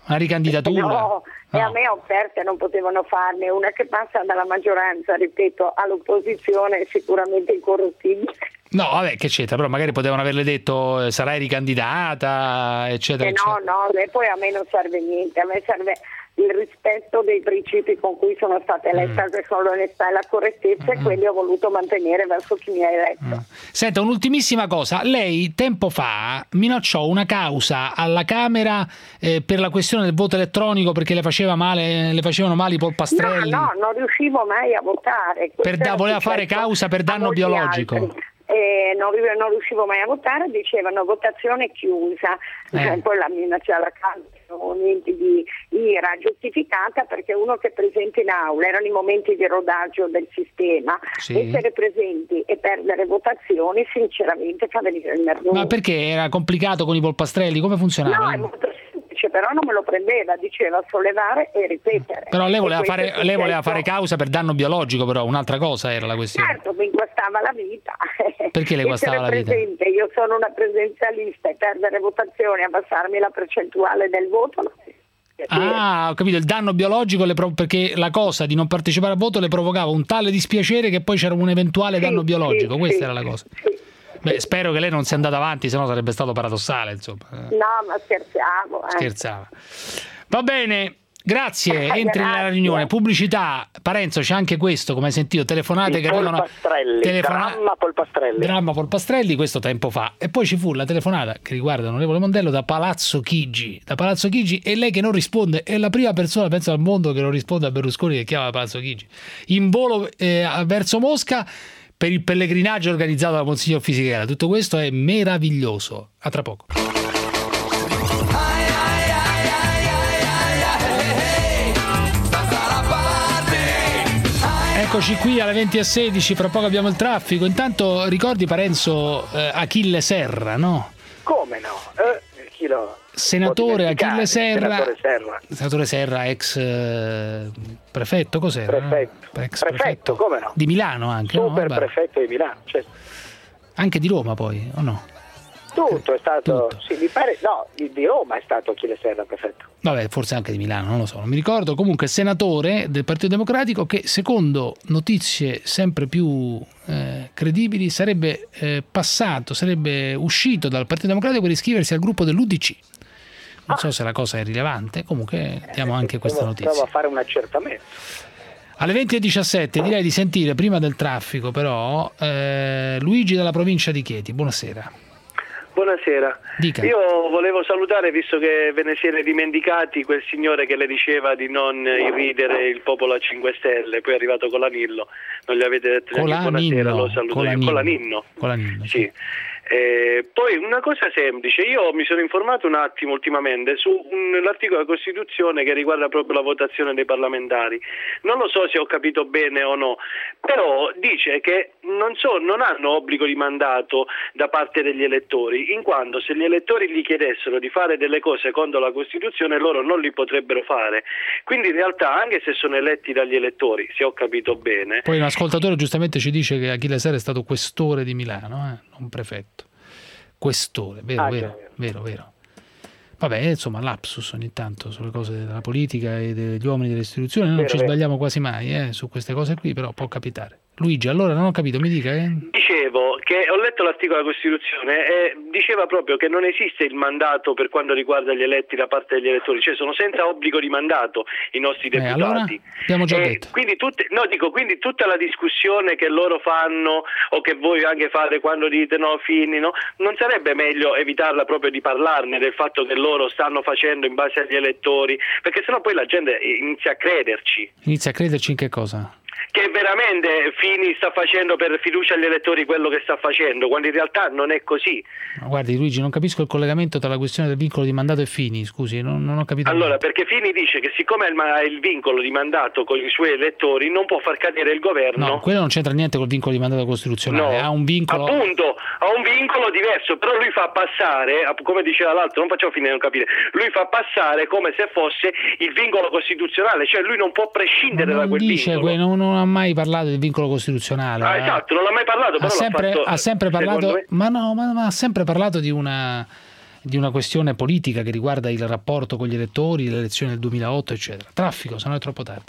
Una ricandidatura? No, no, e a me offerte non potevano farne. Una che passa dalla maggioranza, ripeto, all'opposizione è sicuramente incorruttibile. No, vabbè, che c'entra, però magari potevano averle detto eh, sarai ricandidata, eccetera, Eh eccetera. no, no, e poi a me non serve niente, a me serve il rispetto dei principi con cui sono stata eletta, Mm. che sono l'onestà e la correttezza, e quelli ho voluto mantenere verso chi mi ha eletto. Senta, un'ultimissima cosa. Lei tempo fa minacciò una causa alla Camera eh, per la questione del voto elettronico perché le faceva male, le facevano male i polpastrelli. No, no, non riuscivo mai a votare. Per Questo da- era voleva successo fare causa per a danno molti biologico. altri. E non, ri- non riuscivo mai a votare, dicevano votazione chiusa, Eh. poi la minaccia alla Camera di ira giustificata, perché uno che è presente in aula, erano i momenti di rodaggio del sistema, Sì. essere presenti e perdere votazioni sinceramente fa venire il nervoso. Ma perché era complicato con i polpastrelli? Come funzionava? No, è molto semplice, però non me lo prendeva, diceva sollevare e ripetere. Però lei voleva, E questo fare, è lei voleva successo. fare causa per danno biologico, però un'altra cosa era la questione. Certo, mi guastava la vita. Perché le guastava Essere la vita? presente, io sono una presenzialista e perdere votazioni, abbassarmi la percentuale del voto. No. Ah, ho capito, il danno biologico le prov- perché la cosa di non partecipare al voto le provocava un tale dispiacere che poi c'era un eventuale Sì, danno biologico, sì, questa sì, era la cosa. Beh, spero che lei non sia andata avanti, sennò sarebbe stato paradossale, insomma. No, ma scherzavo. Eh. Scherzava. Va bene, grazie, Eh, entri nella grazie. riunione. Pubblicità, Parenzo, c'è anche questo, come hai sentito, telefonate che arrivano. Polpastrelli, telefona- dramma Polpastrelli. Dramma Polpastrelli, questo tempo fa. E poi ci fu la telefonata che riguarda l'onorevole Mondello da Palazzo Chigi. Da Palazzo Chigi, e lei che non risponde, è la prima persona, penso, al mondo che non risponde a Berlusconi che chiama Palazzo Chigi. In volo eh, verso Mosca per il pellegrinaggio organizzato da Monsignor Fisichella. Tutto questo è meraviglioso. A tra poco. Eccoci qui alle venti e sedici, fra poco abbiamo il traffico. Intanto ricordi, Parenzo, eh, Achille Serra, no? Come no? Eh, chi lo... Senatore Achille Serra, Senatore Serra. senatore Serra, ex eh, prefetto, cos'era? Prefetto. Ex Prefetto, come no? Di Milano anche, no? Super Vabbè. prefetto di Milano, certo. Anche di Roma poi, o no? Tutto è stato, sì, mi pare, no, di, di Roma è stato Achille Serra prefetto. Vabbè, forse anche di Milano, non lo so, non mi ricordo. Comunque senatore del Partito Democratico che, secondo notizie sempre più eh, credibili, sarebbe eh, passato, sarebbe uscito dal Partito Democratico per iscriversi al gruppo dell'U D C. Non so se la cosa è rilevante, comunque diamo anche questa Provo- notizia. Provo a fare un accertamento. Alle venti e diciassette direi di sentire, prima del traffico però, eh, Luigi dalla provincia di Chieti. Buonasera. Buonasera, Dica. io volevo salutare, visto che ve ne siete dimenticati, quel signore che le diceva di non irridere il popolo a cinque Stelle, poi è arrivato Colanillo, non gli avete detto neanche buonasera, lo saluto io. Colaninno. Colaninno. Sì. Eh, poi una cosa semplice, io mi sono informato un attimo ultimamente sull'articolo della Costituzione che riguarda proprio la votazione dei parlamentari. Non lo so se ho capito bene o no, però dice che non, so, non hanno obbligo di mandato da parte degli elettori, in quanto se gli elettori gli chiedessero di fare delle cose contro la Costituzione loro non li potrebbero fare. Quindi in realtà, anche se sono eletti dagli elettori, se ho capito bene. Poi un ascoltatore giustamente ci dice che Achille Serra è stato questore di Milano, eh? Non prefetto. Questore, vero, Ah, vero, vero, vero. Vabbè, insomma, lapsus ogni tanto sulle cose della politica e degli uomini delle istituzioni, noi non Vero, ci vero. sbagliamo quasi mai eh, su queste cose qui, però può capitare. Luigi, allora non ho capito, mi dica. Eh? Dicevo che ho letto l'articolo della Costituzione e diceva proprio che non esiste il mandato per quanto riguarda gli eletti da parte degli elettori, cioè sono senza obbligo di mandato i nostri Eh, allora, deputati. abbiamo già E detto. Quindi, tutte, no, dico, quindi tutta la discussione che loro fanno o che voi anche fate quando dite no, Fini, no, non sarebbe meglio evitarla proprio di parlarne del fatto che loro stanno facendo in base agli elettori, perché sennò poi la gente inizia a crederci. Inizia a crederci in che cosa? Che veramente Fini sta facendo per fiducia agli elettori quello che sta facendo, quando in realtà non è così. Ma guardi Luigi, non capisco il collegamento tra la questione del vincolo di mandato e Fini, scusi, non, non ho capito. Allora, perché Fini dice che siccome ha il, ma- il vincolo di mandato con i suoi elettori non può far cadere il governo. No, quello non c'entra niente col vincolo di mandato costituzionale, No, ha un vincolo... appunto, ha un vincolo diverso, però lui fa passare, come diceva l'altro, non facciamo finire di non capire, lui fa passare come se fosse il vincolo costituzionale, cioè lui non può prescindere da non quel dice vincolo. que- non, non ha mai parlato del vincolo costituzionale. Ah, eh. esatto, non l'ha mai parlato, però ha sempre, l'ha fatto, ha sempre secondo parlato, me. ma no, ma, ma ha sempre parlato di una di una questione politica che riguarda il rapporto con gli elettori, le elezioni del duemilaotto, eccetera. Traffico, se no è troppo tardi.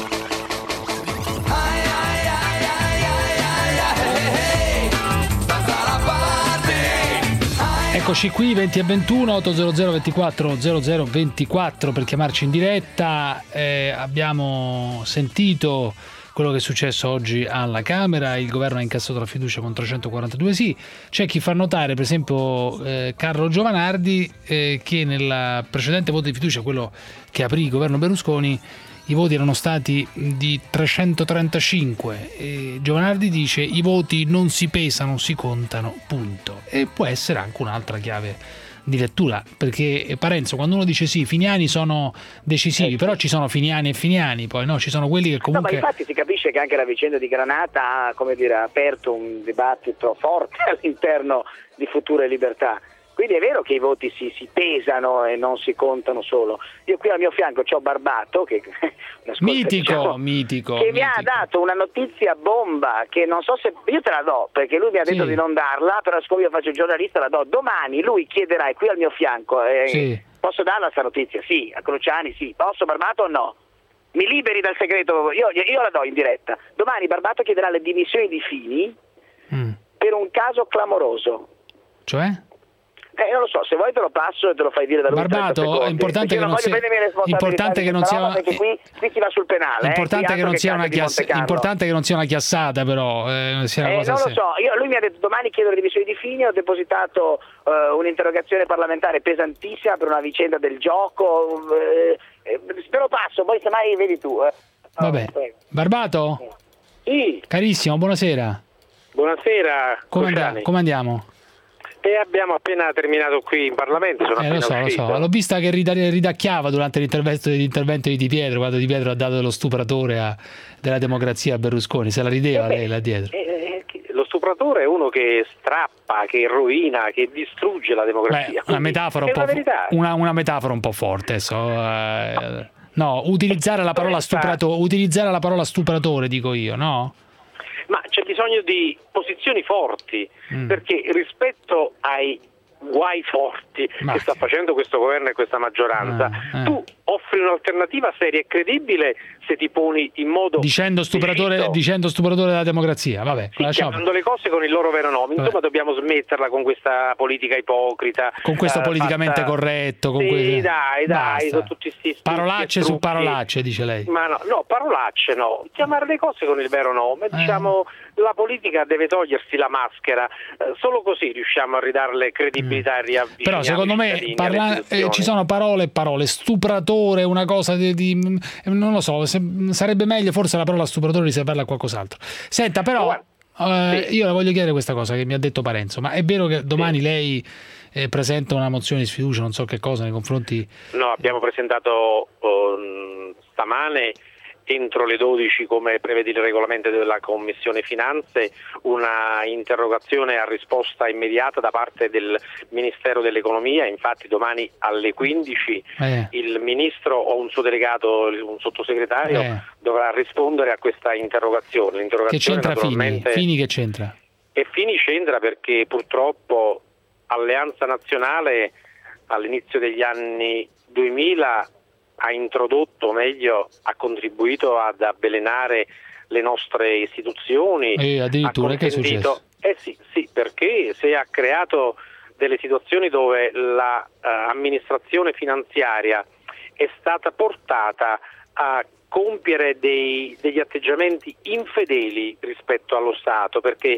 Eccoci qui, venti e ventuno, otto zero zero ventiquattro zero zero ventiquattro per chiamarci in diretta. Eh, abbiamo sentito quello che è successo oggi alla Camera, il governo ha incassato la fiducia con trecentoquarantadue sì. C'è chi fa notare, per esempio eh, Carlo Giovanardi, eh, che nel precedente voto di fiducia, quello che aprì il governo Berlusconi, i voti erano stati di trecentotrentacinque. E Giovanardi dice: i voti non si pesano, si contano, punto. E può essere anche un'altra chiave di lettura, perché Parenzo, quando uno dice sì, Finiani sono decisivi, eh, però ci sono Finiani e Finiani, poi no, ci sono quelli che comunque... No, ma infatti si capisce che anche la vicenda di Granata ha, come dire, aperto un dibattito forte all'interno di Futuro e Libertà. Quindi è vero che i voti si, si pesano e non si contano solo. Io qui al mio fianco c'ho Barbato, che, mitico, diciamo, mitico, che mitico. mi ha dato una notizia bomba, che non so se... Io te la do, perché lui mi ha detto sì. di non darla, però siccome io faccio il giornalista la do. Domani lui chiederà, è qui al mio fianco, eh, sì. posso darla sta notizia? Sì, a Cruciani sì. Posso, Barbato, o no? Mi liberi dal segreto, io, io la do in diretta. Domani Barbato chiederà le dimissioni di Fini mm. per un caso clamoroso. Cioè? Eh, non lo so, se vuoi te lo passo e te lo fai dire da lui. Barbato, è importante che non, non sia importante che non sia perché qui, qui si va sul penale. Importante eh, che non che sia una chiass- importante che non sia una chiassata, però eh, sia una eh, cosa non lo so, io, lui mi ha detto domani chiedo le dimissioni di Fini, ho depositato uh, un'interrogazione parlamentare pesantissima per una vicenda del gioco, eh, eh, te lo passo, poi semmai vedi tu. Eh. Vabbè. Oh, Barbato? Sì. Carissimo, buonasera. Buonasera. Come, and- come andiamo? E abbiamo appena terminato qui in Parlamento, sono eh, appena lo so, uscito. lo so, l'ho vista che ridacchiava durante l'intervento, l'intervento di Di Pietro, quando Di Pietro ha dato lo stupratore a, della democrazia a Berlusconi, se la rideva eh lei là dietro. Eh, eh, lo stupratore è uno che strappa, che rovina, che distrugge la democrazia. Beh, una, metafora un po', una, una metafora un po' forte, so, eh, no, utilizzare la parola stuprato, utilizzare la parola stupratore, dico io, no? Ma c'è bisogno di posizioni forti, mm. perché rispetto ai guai forti Ma... che sta facendo questo governo e questa maggioranza, ah, eh. tu offri un'alternativa seria e credibile se ti poni in modo dicendo stupratore, dicendo stupratore della democrazia, vabbè, sì, chiamando le cose con il loro vero nome. Insomma, vabbè. Dobbiamo smetterla con questa politica ipocrita, con questo eh, politicamente fatta... corretto, con sì, que... dai, dai, sono tutti sti parolacce su parolacce, dice lei. Ma no, no, parolacce no, chiamare le cose con il vero nome, eh. diciamo, la politica deve togliersi la maschera, eh, solo così riusciamo a ridarle credibilità mm. e riavvicinare. Però secondo me parla... eh, ci sono parole e parole. Stupratore, una cosa di, di non lo so, se, sarebbe meglio forse la parola stupratore riservarla a qualcos'altro. Senta, però eh, sì. io le voglio chiedere questa cosa che mi ha detto Parenzo, ma è vero che domani sì. lei eh, presenta una mozione di sfiducia, non so che cosa, nei confronti... No, abbiamo presentato um, stamane entro le dodici, come prevede il regolamento della Commissione Finanze, una interrogazione a risposta immediata da parte del Ministero dell'Economia. Infatti domani alle quindici eh. il Ministro o un suo delegato, un sottosegretario eh. dovrà rispondere a questa interrogazione. L'interrogazione che c'entra naturalmente... Fini? Fini che c'entra? E Fini c'entra perché purtroppo Alleanza Nazionale all'inizio degli anni duemila ha introdotto, o meglio ha contribuito ad avvelenare le nostre istituzioni. E addirittura che è successo? Eh sì, sì, perché se ha creato delle situazioni dove l'amministrazione uh, finanziaria è stata portata a compiere dei, degli atteggiamenti infedeli rispetto allo Stato, perché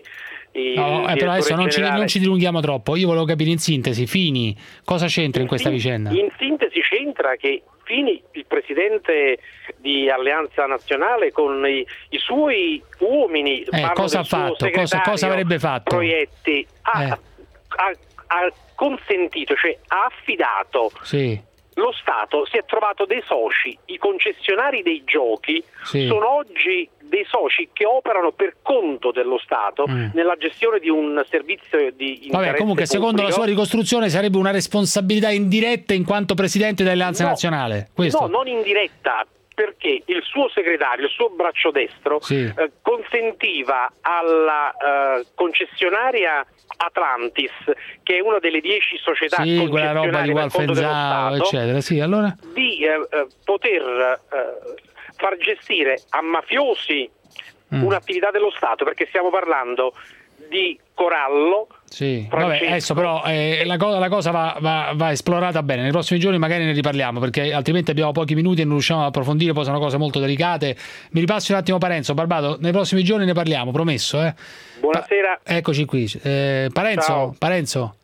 no, eh, però adesso non ci, non ci dilunghiamo troppo. Io volevo capire in sintesi, Fini cosa c'entra in, in questa sin- vicenda? In sintesi c'entra che Fini, il presidente di Alleanza Nazionale, con i, i suoi uomini, eh, cosa ha fatto? Cosa, cosa avrebbe fatto? Proietti, ha, eh. ha, ha consentito, cioè ha affidato. Sì. Lo Stato si è trovato dei soci, i concessionari dei giochi sì. sono oggi dei soci che operano per conto dello Stato mm. nella gestione di un servizio di interesse Vabbè, comunque pubblico. Secondo la sua ricostruzione sarebbe una responsabilità indiretta in quanto presidente dell'Alleanza no, Nazionale. Questo. No, non indiretta. perché il suo segretario, il suo braccio destro, sì. eh, consentiva alla eh, concessionaria Atlantis, che è una delle dieci società sì, quella roba di Walfenzao, eccetera, sì, allora? di eh, eh, poter eh, far gestire a mafiosi mm. un'attività dello Stato, perché stiamo parlando di Corallo. Sì, vabbè, adesso però eh, la cosa, la cosa va, va, va esplorata bene. Nei prossimi giorni magari ne riparliamo, perché altrimenti abbiamo pochi minuti e non riusciamo ad approfondire, poi sono cose molto delicate. Mi ripassi un attimo Parenzo, Barbato, nei prossimi giorni ne parliamo, promesso. Eh. Buonasera. Pa- eccoci qui. Eh, Parenzo, Ciao. Parenzo.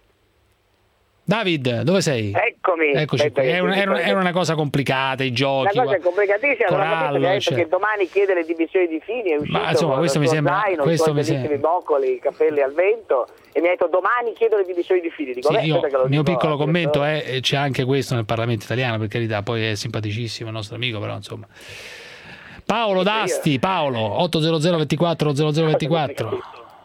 David, dove sei? Eccomi. Eccoci qui. È, un, è, un, è una cosa complicata, i giochi. La cosa è complicatissima, Corallo, mi ha detto cioè. che domani chiede le dimissioni di Fini, è uscito Ma, insomma, con questo il mi suo sembra- zaino, questo i mi suoi sembra- bellissimi boccoli, i capelli al vento, e mi ha detto domani chiedo le dimissioni di Fini. Dico, Sì, beh, io, aspetta che lo il mio dico piccolo al commento direttore. è c'è anche questo nel Parlamento italiano, per carità, poi è simpaticissimo il nostro amico, però insomma. Paolo D'Asti, Paolo ottocento ventiquattro zero zero ventiquattro.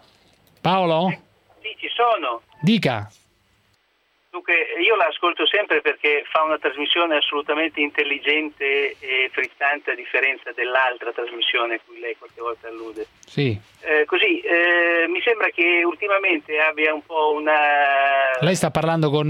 Paolo? Sì, ci sono. Dica. Dunque, io l'ascolto sempre perché fa una trasmissione assolutamente intelligente e frizzante, a differenza dell'altra trasmissione a cui lei qualche volta allude. Sì. Eh, così, eh, mi sembra che ultimamente abbia un po' una... Lei sta parlando con,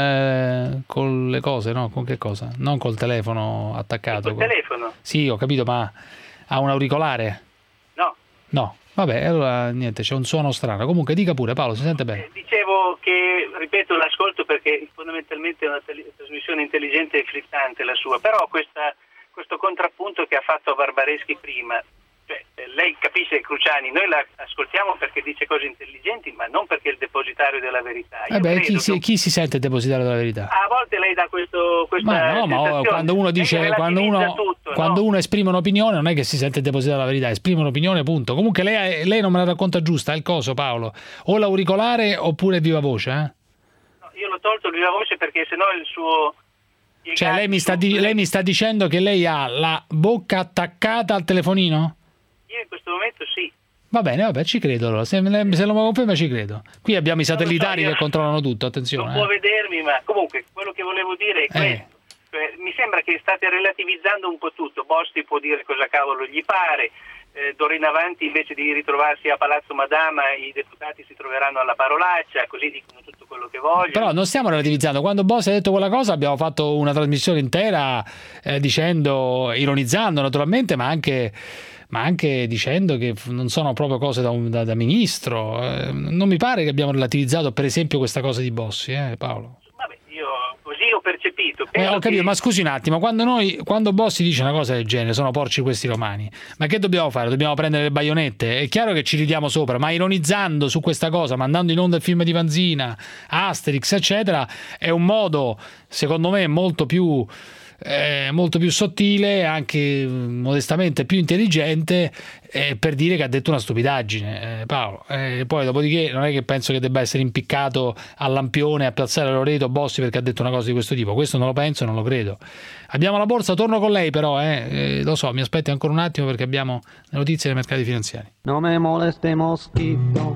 eh, con le cose, no? Con che cosa? Non col telefono attaccato. Col con... telefono? Sì, ho capito, ma ha un auricolare? No. No. Vabbè, allora niente, c'è un suono strano. Comunque dica pure, Paolo, si sente bene. Eh, dicevo che, ripeto, l'ascolto perché fondamentalmente è una tele- trasmissione intelligente e frizzante la sua, però questa, questo contrappunto che ha fatto Barbareschi prima, cioè, eh, lei capisce, Cruciani, noi la ascoltiamo perché dice cose intelligenti, ma non perché è il depositario della verità. Io Eh beh, credo chi si, che- chi si sente depositario della verità? A volte lei dà questo, questa Ma no, ma oh, sensazione. quando uno dice, Lei quando relativizza uno, tutto, quando no? uno esprime un'opinione non è che si sente depositario della verità, esprime un'opinione, punto. Comunque lei, lei non me la racconta giusta, è il coso, Paolo. O l'auricolare oppure viva voce, eh? No, io l'ho tolto il viva voce perché sennò il suo... Cioè lei mi, sta di- lei mi sta dicendo che lei ha la bocca attaccata al telefonino? Io in questo momento sì. Va bene, vabbè, ci credo allora. Se, se lo conferma ci credo. Qui abbiamo i satellitari io- che controllano tutto, attenzione. Non può eh. vedermi, ma comunque quello che volevo dire è questo. Eh. Cioè, mi sembra che state relativizzando un po' tutto. Bosti può dire cosa cavolo gli pare, eh, d'ora in avanti invece di ritrovarsi a Palazzo Madama i deputati si troveranno alla parolaccia, così dicono tutto quello che vogliono. Però non stiamo relativizzando. Quando Bossi ha detto quella cosa abbiamo fatto una trasmissione intera eh, dicendo, ironizzando naturalmente, ma anche, ma anche dicendo che f- non sono proprio cose da, un, da, da ministro. Eh, non mi pare che abbiamo relativizzato per esempio questa cosa di Bossi, eh, Paolo. Vabbè, io così ho percepito. Eh, Penso ho capito, che- ma scusi un attimo, quando noi quando Bossi dice una cosa del genere, sono porci questi romani, ma che dobbiamo fare? Dobbiamo prendere le baionette? È chiaro che ci ridiamo sopra, ma ironizzando su questa cosa, mandando in onda il film di Vanzina, Asterix, eccetera, è un modo, secondo me, molto più eh, molto più sottile, anche modestamente più intelligente, eh, per dire che ha detto una stupidaggine, eh, Paolo. Eh, poi dopodiché non è che penso che debba essere impiccato al lampione a piazzare Loreto Bossi perché ha detto una cosa di questo tipo. Questo non lo penso e non lo credo. Abbiamo la borsa, torno con lei però, eh. Eh, lo so, mi aspetti ancora un attimo perché abbiamo le notizie dei mercati finanziari. No me moleste mosquito,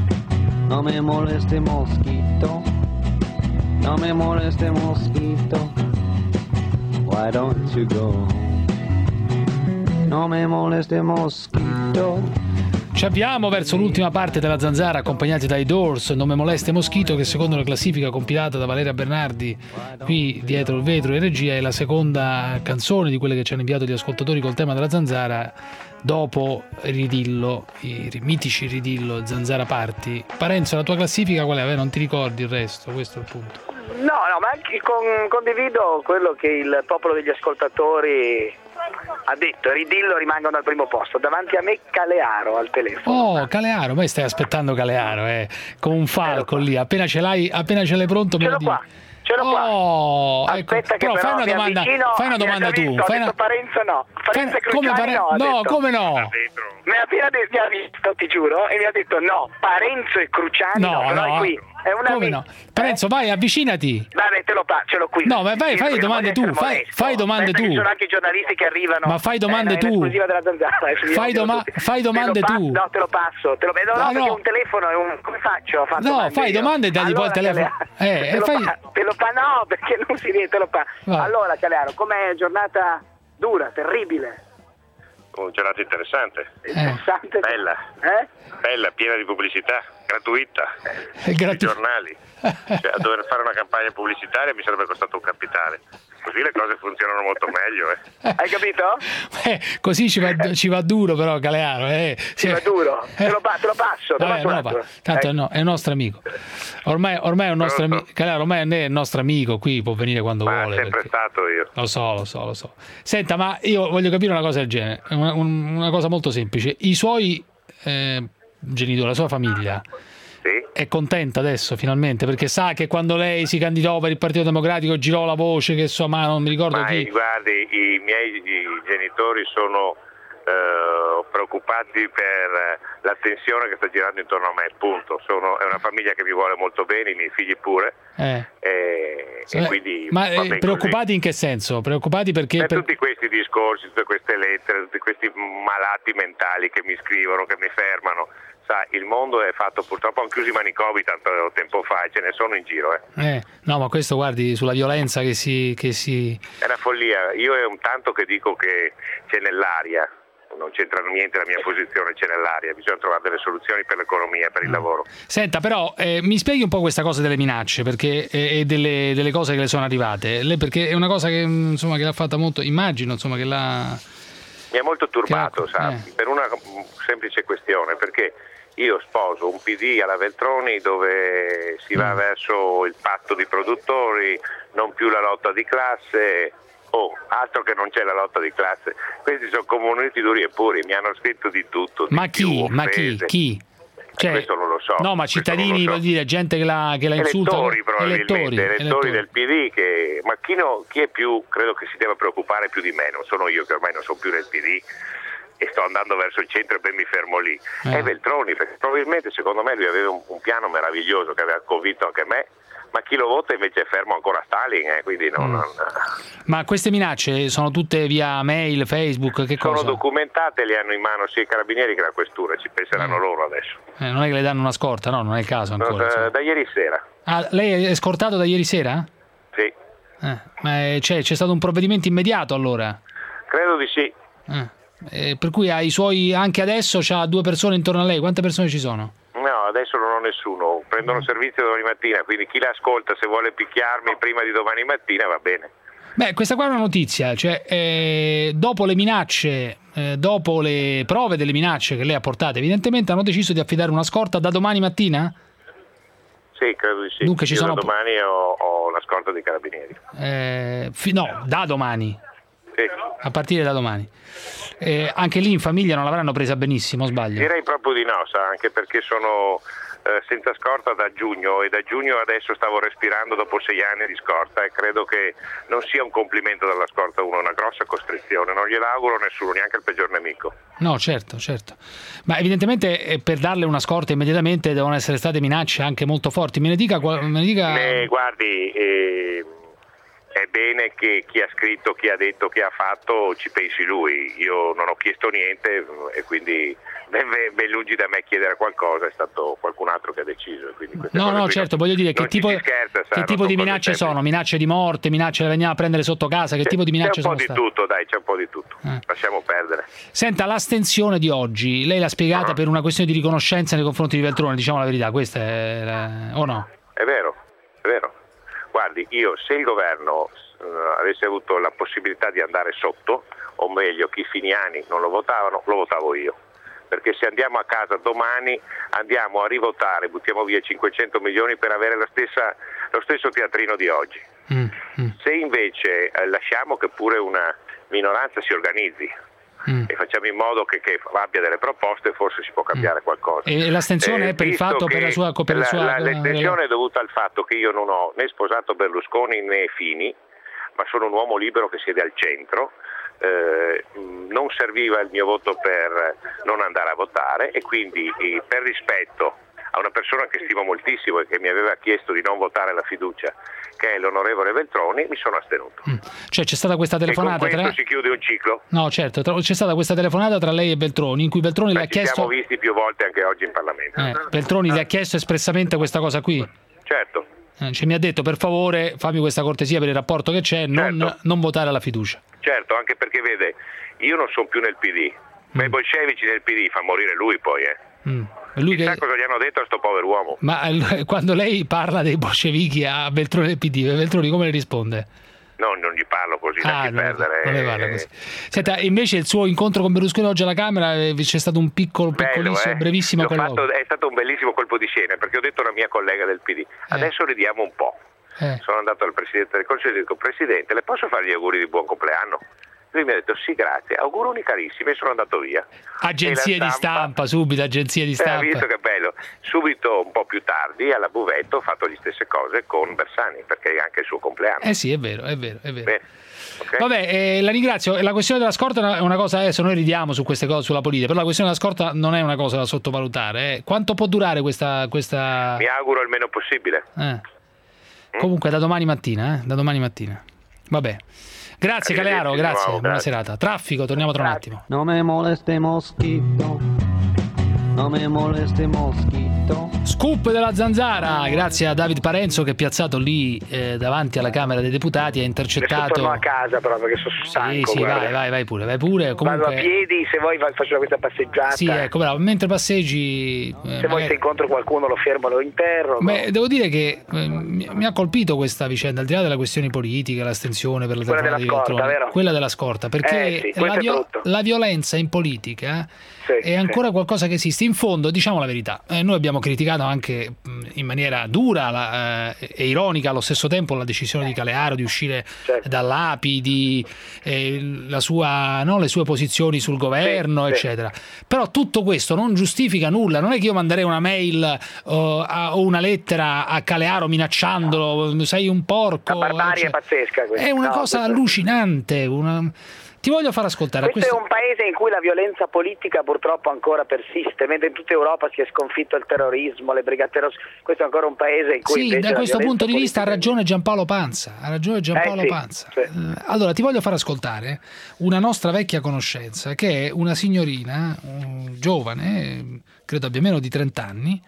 no me moleste mosquito, no me moleste mosquito, why don't you go? No me moleste mosquito. Ci avviamo verso l'ultima parte della Zanzara, accompagnati dai Doors, Nome moleste Moschito, che secondo la classifica compilata da Valeria Bernardi qui dietro il vetro in regia è la seconda canzone di quelle che ci hanno inviato gli ascoltatori col tema della Zanzara dopo Ridillo, i mitici Ridillo, Zanzara Party. Parenzo, la tua classifica qual è? Non ti ricordi il resto, questo è il punto. No, no, ma anche con- condivido quello che il popolo degli ascoltatori ha detto. Ridillo rimangono al primo posto, davanti a me Calearo al telefono. Oh, Calearo, ma stai aspettando Calearo, eh, con un falco lì, appena ce l'hai, appena ce l'hai pronto me lo dici. Ce l'ho qua. Oh, Aspetta ecco, che però fai una mi domanda, avvicino, fai una mi ha domanda già tu, visto, fai ha una... detto Parenzo no, Parenzo e Fai- come Cruciani Pare- no, ha no, detto. come no? Mi ha appena de- mi ha visto, ti giuro, e mi ha detto no, Parenzo e Cruciani no, No, però no, è qui. È una come mi- no? Parenzo, vai, avvicinati. Vabbè, te lo pa- ce l'ho qui. No, ma vai, Sì, fai qui, domande non voglio tu, essere fai, molesto. fai domande Aspetta, tu. Ci sono anche i giornalisti che arrivano. Ma fai domande eh, tu. in esclusiva della Zanzara. eh, Fai, sugli doma- tutti. fai Te lo domande passo- tu. No, te lo passo. Te lo... No, no, Ah, perché no. un telefono è un... Come faccio a fare No, domande fai io? domande e dagli poi il Allora, telefono. Calearo, Eh, te e lo fai... pa- te lo pa- no, perché non si riesce, te lo pa. Vai. Allora, Calearo, com'è giornata Dura, terribile. Una giornata interessante. Interessante. Bella. Eh? Bella, piena di pubblicità, gratuita. Eh, gratu- I giornali. Cioè, a dover fare una campagna pubblicitaria mi sarebbe costato un capitale. Così le cose funzionano molto meglio. Eh. Hai capito? Eh, così ci va, ci va duro però Galeano. Eh. Ci va duro. Te lo, te lo passo. Te lo Vabbè, passo un no, attimo. tanto Eh. è, no, è un nostro amico. Ormai, ormai è un nostro amico. Galeano, ormai è il nostro amico, qui può venire quando Ma vuole. sempre perché... stato io. Lo so, lo so, lo so. Senta, ma io voglio capire una cosa del genere, una, un- una cosa molto semplice. I suoi eh, genitori, la sua famiglia, Sì. è contenta adesso finalmente, perché sa che quando lei si candidò per il Partito Democratico girò la voce che insomma non mi ricordo Ma chi. guardi, i miei i genitori sono eh, preoccupati per la tensione che sta girando intorno a me, punto. Sono, è una famiglia che mi vuole molto bene, i miei figli pure. Eh. E, e Eh, quindi ma va eh, bene preoccupati così. in che senso? Preoccupati perché Per per- tutti questi discorsi, tutte queste lettere, tutti questi malati mentali che mi scrivono, che mi fermano. Sa, il mondo è fatto, purtroppo hanno chiuso i manicomi tanto tempo fa e ce ne sono in giro. Eh. eh, no, ma questo guardi sulla violenza che si, che si... È una follia. Io è un tanto che dico che c'è nell'aria. Non c'entra niente la mia posizione, c'è nell'aria, bisogna trovare delle soluzioni per l'economia, per il lavoro. Senta, però eh, mi spieghi un po' questa cosa delle minacce perché, eh, e delle, delle cose che le sono arrivate. Lei, perché è una cosa che insomma che l'ha fatta molto, immagino insomma che l'ha... Mi ha molto turbato, Che- sa, eh. per una semplice questione, perché io sposo un P D alla Veltroni dove si va Mm. verso il patto di produttori, non più la lotta di classe. Oh, altro che non c'è la lotta di classe. Questi sono comunisti duri e puri, mi hanno scritto di tutto. Di Ma chi? più, Ma chi? offese. Chi? Cioè, questo non lo so. No, ma questo cittadini, non lo so. vuol dire gente che la, che la insulta. Elettori probabilmente, elettori, elettori. del P D che, ma chi, no, chi è più, credo che si deve preoccupare più di me, non sono io che ormai non sono più nel P D e sto andando verso il centro e poi mi fermo lì, Eh. è Veltroni, perché probabilmente secondo me lui aveva un, un piano meraviglioso che aveva convinto anche me, ma chi lo vota invece è fermo ancora a Stalin, eh, quindi non, Mm. non, Ma queste minacce sono tutte via mail, Facebook, che sono cosa? documentate, le hanno in mano sia i carabinieri che la questura, ci penseranno loro adesso. Eh, non è che le danno una scorta, no? Non è il caso No, ancora. da, insomma. da ieri sera, Ah, lei è scortato da ieri sera? sì, Eh, ma è- c'è, c'è stato un provvedimento immediato allora? credo di sì. Eh. Eh, per cui ha i suoi, anche adesso c'ha due persone intorno a lei, quante persone ci sono? No, adesso non ho nessuno, prendono servizio domani mattina, quindi chi l'ascolta se vuole picchiarmi prima di domani mattina va bene. Beh, questa qua è una notizia, cioè eh, dopo le minacce, eh, dopo le prove delle minacce che lei ha portato, evidentemente hanno deciso di affidare una scorta da domani mattina? Sì, credo di sì. Dunque ci Io sono- da domani ho, ho la scorta dei carabinieri. Eh, fi- no, da domani, Sì. a partire da domani. Eh, anche lì in famiglia non l'avranno presa benissimo, o sbaglio? Direi proprio di no, sa, anche perché sono eh, senza scorta da giugno e da giugno adesso stavo respirando dopo sei anni di scorta e credo che non sia un complimento dalla scorta uno, è una grossa costrizione, non gliela auguro a nessuno, neanche al peggior nemico. No, certo, certo. Ma evidentemente eh, per darle una scorta immediatamente devono essere state minacce anche molto forti. Me ne dica... qual- Me ne dica... Eh, guardi, eh, è bene che chi ha scritto, chi ha detto, chi ha fatto ci pensi lui. Io non ho chiesto niente e quindi ben, ben lungi da me chiedere qualcosa, è stato qualcun altro che ha deciso. e Quindi queste No, cose no, qui certo, non- voglio dire che non ci tipo, si scherza, sa, che non tipo sono di cose minacce semplici. sono? Minacce di morte, minacce che veniamo a prendere sotto casa, che tipo di minacce C'è un sono po' di state? tutto, dai, c'è un po' di tutto. Eh. Lasciamo perdere. Senta, l'astensione di oggi, lei l'ha spiegata per una questione di riconoscenza nei confronti di Veltroni, diciamo la verità, questa è la... o no? È vero, è vero. Guardi, io se il governo eh, avesse avuto la possibilità di andare sotto, o meglio, chi Finiani non lo votavano, lo votavo io. Perché se andiamo a casa domani andiamo a rivotare, buttiamo via cinquecento milioni per avere la stessa, lo stesso teatrino di oggi. Mm, Se invece eh, lasciamo che pure una minoranza si organizzi mm. e facciamo in modo che, che abbia delle proposte, forse si può cambiare qualcosa. E l'astensione è per il visto fatto, per che la sua... Per la la- sua la- l'estensione è dovuta al fatto che io non ho né sposato Berlusconi né Fini, ma sono un uomo libero che siede al centro. Eh, non serviva il mio voto per non andare a votare e quindi eh, per rispetto a una persona che stimo moltissimo e che mi aveva chiesto di non votare la fiducia, che è l'onorevole Veltroni, mi sono astenuto. Cioè c'è stata questa E con telefonata questo tra... si chiude un ciclo. No, certo, tra- c'è stata questa telefonata tra lei e Veltroni in cui Veltroni le Beh, ha ci chiesto... siamo visti più volte anche oggi in Parlamento. Eh, Veltroni le ha chiesto espressamente questa cosa qui? Certo. Eh, cioè, mi ha detto per favore fammi questa cortesia per il rapporto che c'è, non, Certo. non votare la fiducia. Certo, anche perché vede, io non sono più nel P D, ma i bolscevici nel P D fa morire lui poi, eh. Mm. E lui Chissà che... cosa gli hanno detto a sto povero uomo. Ma eh, quando lei parla dei bolscevichi a Veltroni del P D, Veltroni come le risponde? No, non gli parlo così, Ah, lasci no, perdere. non ne parla così. Senta, invece il suo incontro con Berlusconi oggi alla Camera, eh, c'è stato un piccolo, Bello, piccolissimo, eh? brevissimo L'ho colloquio. fatto, è stato un bellissimo colpo di scena, perché ho detto a una mia collega del P D, adesso ridiamo un po'. Eh. Sono andato al Presidente del Consiglio e dico, Presidente, le posso fare gli auguri di buon compleanno? Lui mi ha detto sì, grazie, auguroni carissimi, e sono andato via. Agenzie E la di stampa, subito, agenzie di Eh, stampa. ha visto che bello. Subito, un po' più tardi, alla Buvette ho fatto le stesse cose con Bersani, perché è anche il suo compleanno. Eh sì, è vero, è vero, è vero. Bene. Okay. Vabbè, eh, la ringrazio. La questione della scorta è una cosa, adesso noi ridiamo su queste cose, sulla politica, però la questione della scorta non è una cosa da sottovalutare. Eh. Quanto può durare questa... questa... Mi auguro il meno possibile. Eh. Comunque da domani mattina, eh? Da domani mattina. Vabbè. Grazie Calearo, grazie, nuovo, buona grazie. serata. Traffico, torniamo tra un attimo. No me moleste mosquito, no me moleste mosquito. Scoop della Zanzara, grazie a David Parenzo che è piazzato lì eh, davanti alla Camera dei Deputati, ha intercettato... Torno a casa però perché sono Sì, stanco. sì, guarda. vai, vai, vai pure, vai pure. Comunque... Vado a piedi, se vuoi faccio questa passeggiata. Sì, ecco, bravo, mentre passeggi... eh, se magari... vuoi se incontro qualcuno lo fermo, lo interrogo. Beh, devo dire che eh, mi, mi ha colpito questa vicenda, al di là delle questioni politiche, l'astensione per la Quella telefonata della di scorta, Veltroni, vero? quella della scorta, perché Eh sì, la, questo è vio- brutto. la violenza in politica Sì, è ancora sì. qualcosa che esiste. In fondo, diciamo la verità, eh, noi abbiamo criticato anche mh, in maniera dura la, eh, e ironica allo stesso tempo la decisione di Calearo di uscire Certo. dall'A P I, di, eh, la sua, no, le sue posizioni sul governo, Sì, sì. eccetera. Però tutto questo non giustifica nulla. Non è che io manderei una mail o a- o una lettera a Calearo minacciandolo, sei un porco. La barbarie eccetera. è pazzesca questa. È una No, cosa questo- allucinante. Una... Ti voglio far ascoltare. a Questo questo... è un paese in cui la violenza politica purtroppo ancora persiste, mentre in tutta Europa si è sconfitto il terrorismo, le brigate rosse. Questo è ancora un paese in cui Sì, invece da la questo violenza punto di vista ha politica- ragione Giampaolo Panza. Ha ragione Giampaolo Eh, sì, Panza. sì. Eh, Allora, ti voglio far ascoltare una nostra vecchia conoscenza, che è una signorina, un giovane, eh, credo abbia meno di trenta anni,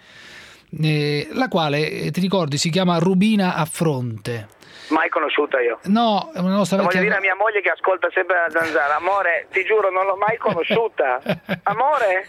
eh, la quale, eh, ti ricordi, si chiama Rubina Affronte. Mai conosciuta io. No, è una nostra Lo voglio vecchia... dire a mia moglie che ascolta sempre la Zanzara. Amore, ti giuro, non l'ho mai conosciuta. Amore?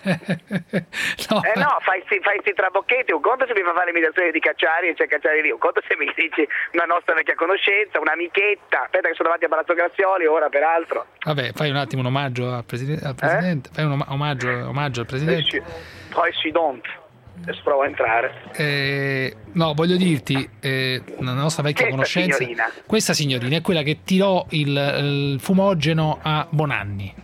no. Eh no, fai sti, fai sti trabocchetti. Un conto se mi fa fare l'imitazione di Cacciari e c'è Cacciari lì. Un conto se mi dici una nostra vecchia conoscenza, un'amichetta. Aspetta che sono davanti a Palazzo Grazioli ora, peraltro. Vabbè, fai un attimo un omaggio al, preside- al Presidente. Fai un om- omaggio, omaggio al Presidente. Poi si don't. Adesso provo a entrare. Eh, no, voglio dirti, eh, la nostra vecchia Questa conoscenza, signorina. questa signorina è quella che tirò il, il fumogeno a Bonanni.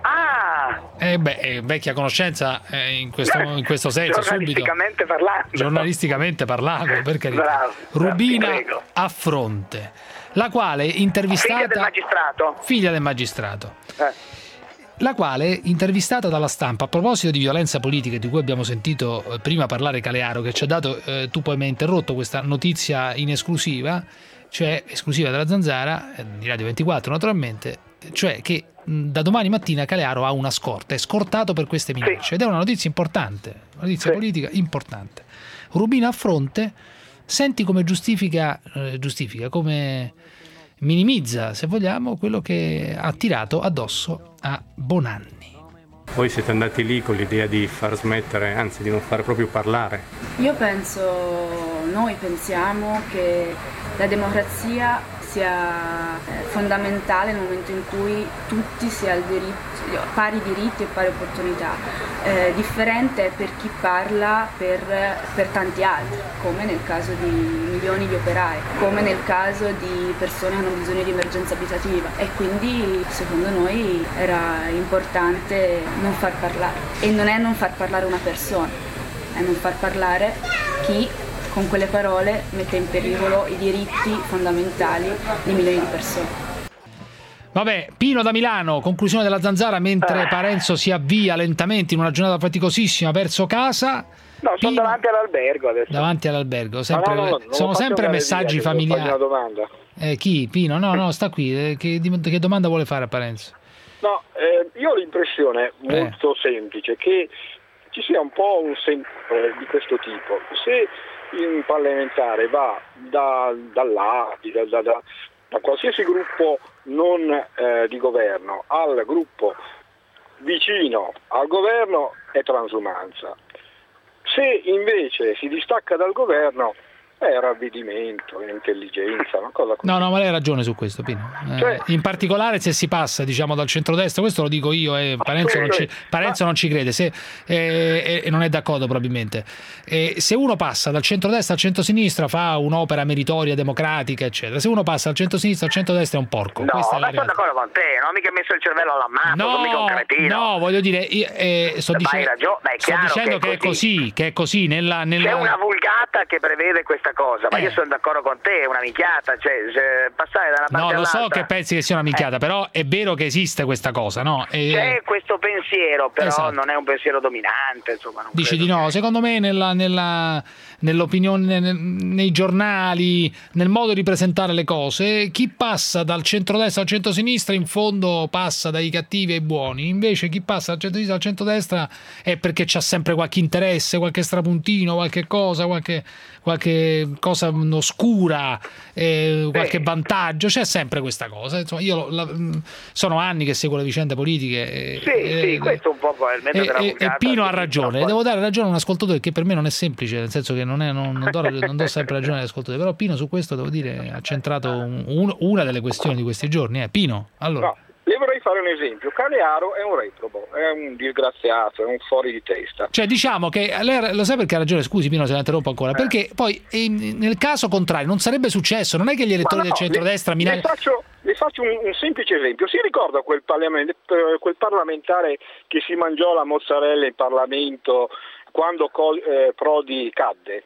Ah! Eh beh, è vecchia conoscenza eh, in, questo, in questo senso, subito. Giornalisticamente parlando. Giornalisticamente parlando, per carità. Bravo, Rubina bravo, ti prego. Affronte, la quale intervistata... Figlia del magistrato. Figlia del magistrato. Eh. La quale, intervistata dalla stampa a proposito di violenza politica, di cui abbiamo sentito eh, prima parlare Calearo, che ci ha dato, eh, tu poi mi hai interrotto questa notizia in esclusiva, cioè esclusiva della Zanzara, eh, di Radio ventiquattro naturalmente, cioè che mh, da domani mattina Calearo ha una scorta, è scortato per queste minacce, sì. Ed è una notizia importante, una notizia sì. politica importante. Rubina Affronte, senti come giustifica, eh, giustifica, come... minimizza, se vogliamo, quello che ha tirato addosso a Bonanni. Voi siete andati lì con l'idea di far smettere, anzi di non far proprio parlare. Io penso, noi pensiamo che la democrazia sia fondamentale nel momento in cui tutti si hanno pari diritti e pari opportunità. Eh, differente è per chi parla per, per tanti altri, come nel caso di milioni di operai, come nel caso di persone che hanno bisogno di emergenza abitativa, e quindi secondo noi era importante non far parlare. E non è non far parlare una persona, è non far parlare chi con quelle parole mette in pericolo i diritti fondamentali di milioni di persone. Vabbè, Pino da Milano, conclusione della Zanzara mentre Ah. Parenzo si avvia lentamente in una giornata faticosissima verso casa. No, sono Pino, davanti all'albergo adesso. davanti all'albergo, sempre, no, no, no, sono sempre messaggi familiari. Una domanda. Eh, chi? Pino? No, no, sta qui. Eh, che, che domanda vuole fare a Parenzo? No, eh, io ho l'impressione molto Eh. semplice che ci sia un po' un sentore di questo tipo. Se un parlamentare va da, dall'A, da, da, da, da qualsiasi gruppo non eh, di governo al gruppo vicino al governo è transumanza. Se invece si distacca dal governo è ravvedimento, è intelligenza, una cosa così. No, no, ma lei ha ragione su questo, Pino. Eh, cioè, in particolare se si passa, diciamo, dal centrodestra, questo lo dico io, e eh, Parenzo, non ci, Parenzo non ci crede, se, eh, e non è d'accordo probabilmente. Eh, se uno passa dal centrodestra al centrosinistra fa un'opera meritoria, democratica, eccetera. Se uno passa dal centrosinistra al centrodestra è un porco. No, Questa ma sono d'accordo con te, non ho mica messo il cervello alla mano, no, sono mica un cretino. No, voglio dire, io, eh, sto, dice, hai ragione, beh, è sto dicendo che è così, che è così nella, nella... C'è una vulgata che prevede questa cosa, ma eh. io sono d'accordo con te, è una minchiata, cioè se passare da una parte no, lo all'altra... so che pensi che sia una minchiata, eh. però è vero che esiste questa cosa, no? E... C'è questo pensiero, però esatto. non è un pensiero dominante, insomma. Non Dici di no? Che... Secondo me nella, nella, nell'opinione, nel, nei giornali, nel modo di presentare le cose, chi passa dal centrodestra al centrosinistra in fondo passa dai cattivi ai buoni, invece chi passa dal centrosinistra al centrodestra è perché c'ha sempre qualche interesse, qualche strapuntino, qualche cosa, qualche, qualche cosa oscura, eh, qualche sì. vantaggio, c'è sempre questa cosa. Insomma, io la, sono anni che seguo le vicende politiche. Sì, eh, sì, questo è un po' probabilmente della e, e Pino ha ragione, devo dare ragione a un ascoltatore che per me non è semplice, nel senso che non, è, non, non, do, non do sempre ragione agli ascoltatori, però Pino su questo devo dire ha centrato un, un, una delle questioni di questi giorni. Eh. Pino, allora... No. Le vorrei fare un esempio. Calearo è un reprobo, è un disgraziato, è un fuori di testa. Cioè diciamo che lei lo sa perché ha ragione, scusi Pino se la interrompo ancora, eh. perché poi nel caso contrario non sarebbe successo, non è che gli elettori no, del centrodestra le, le faccio, le faccio un, un semplice esempio. Si ricorda quel, parlament, quel parlamentare che si mangiò la mozzarella in Parlamento quando eh, Prodi cadde?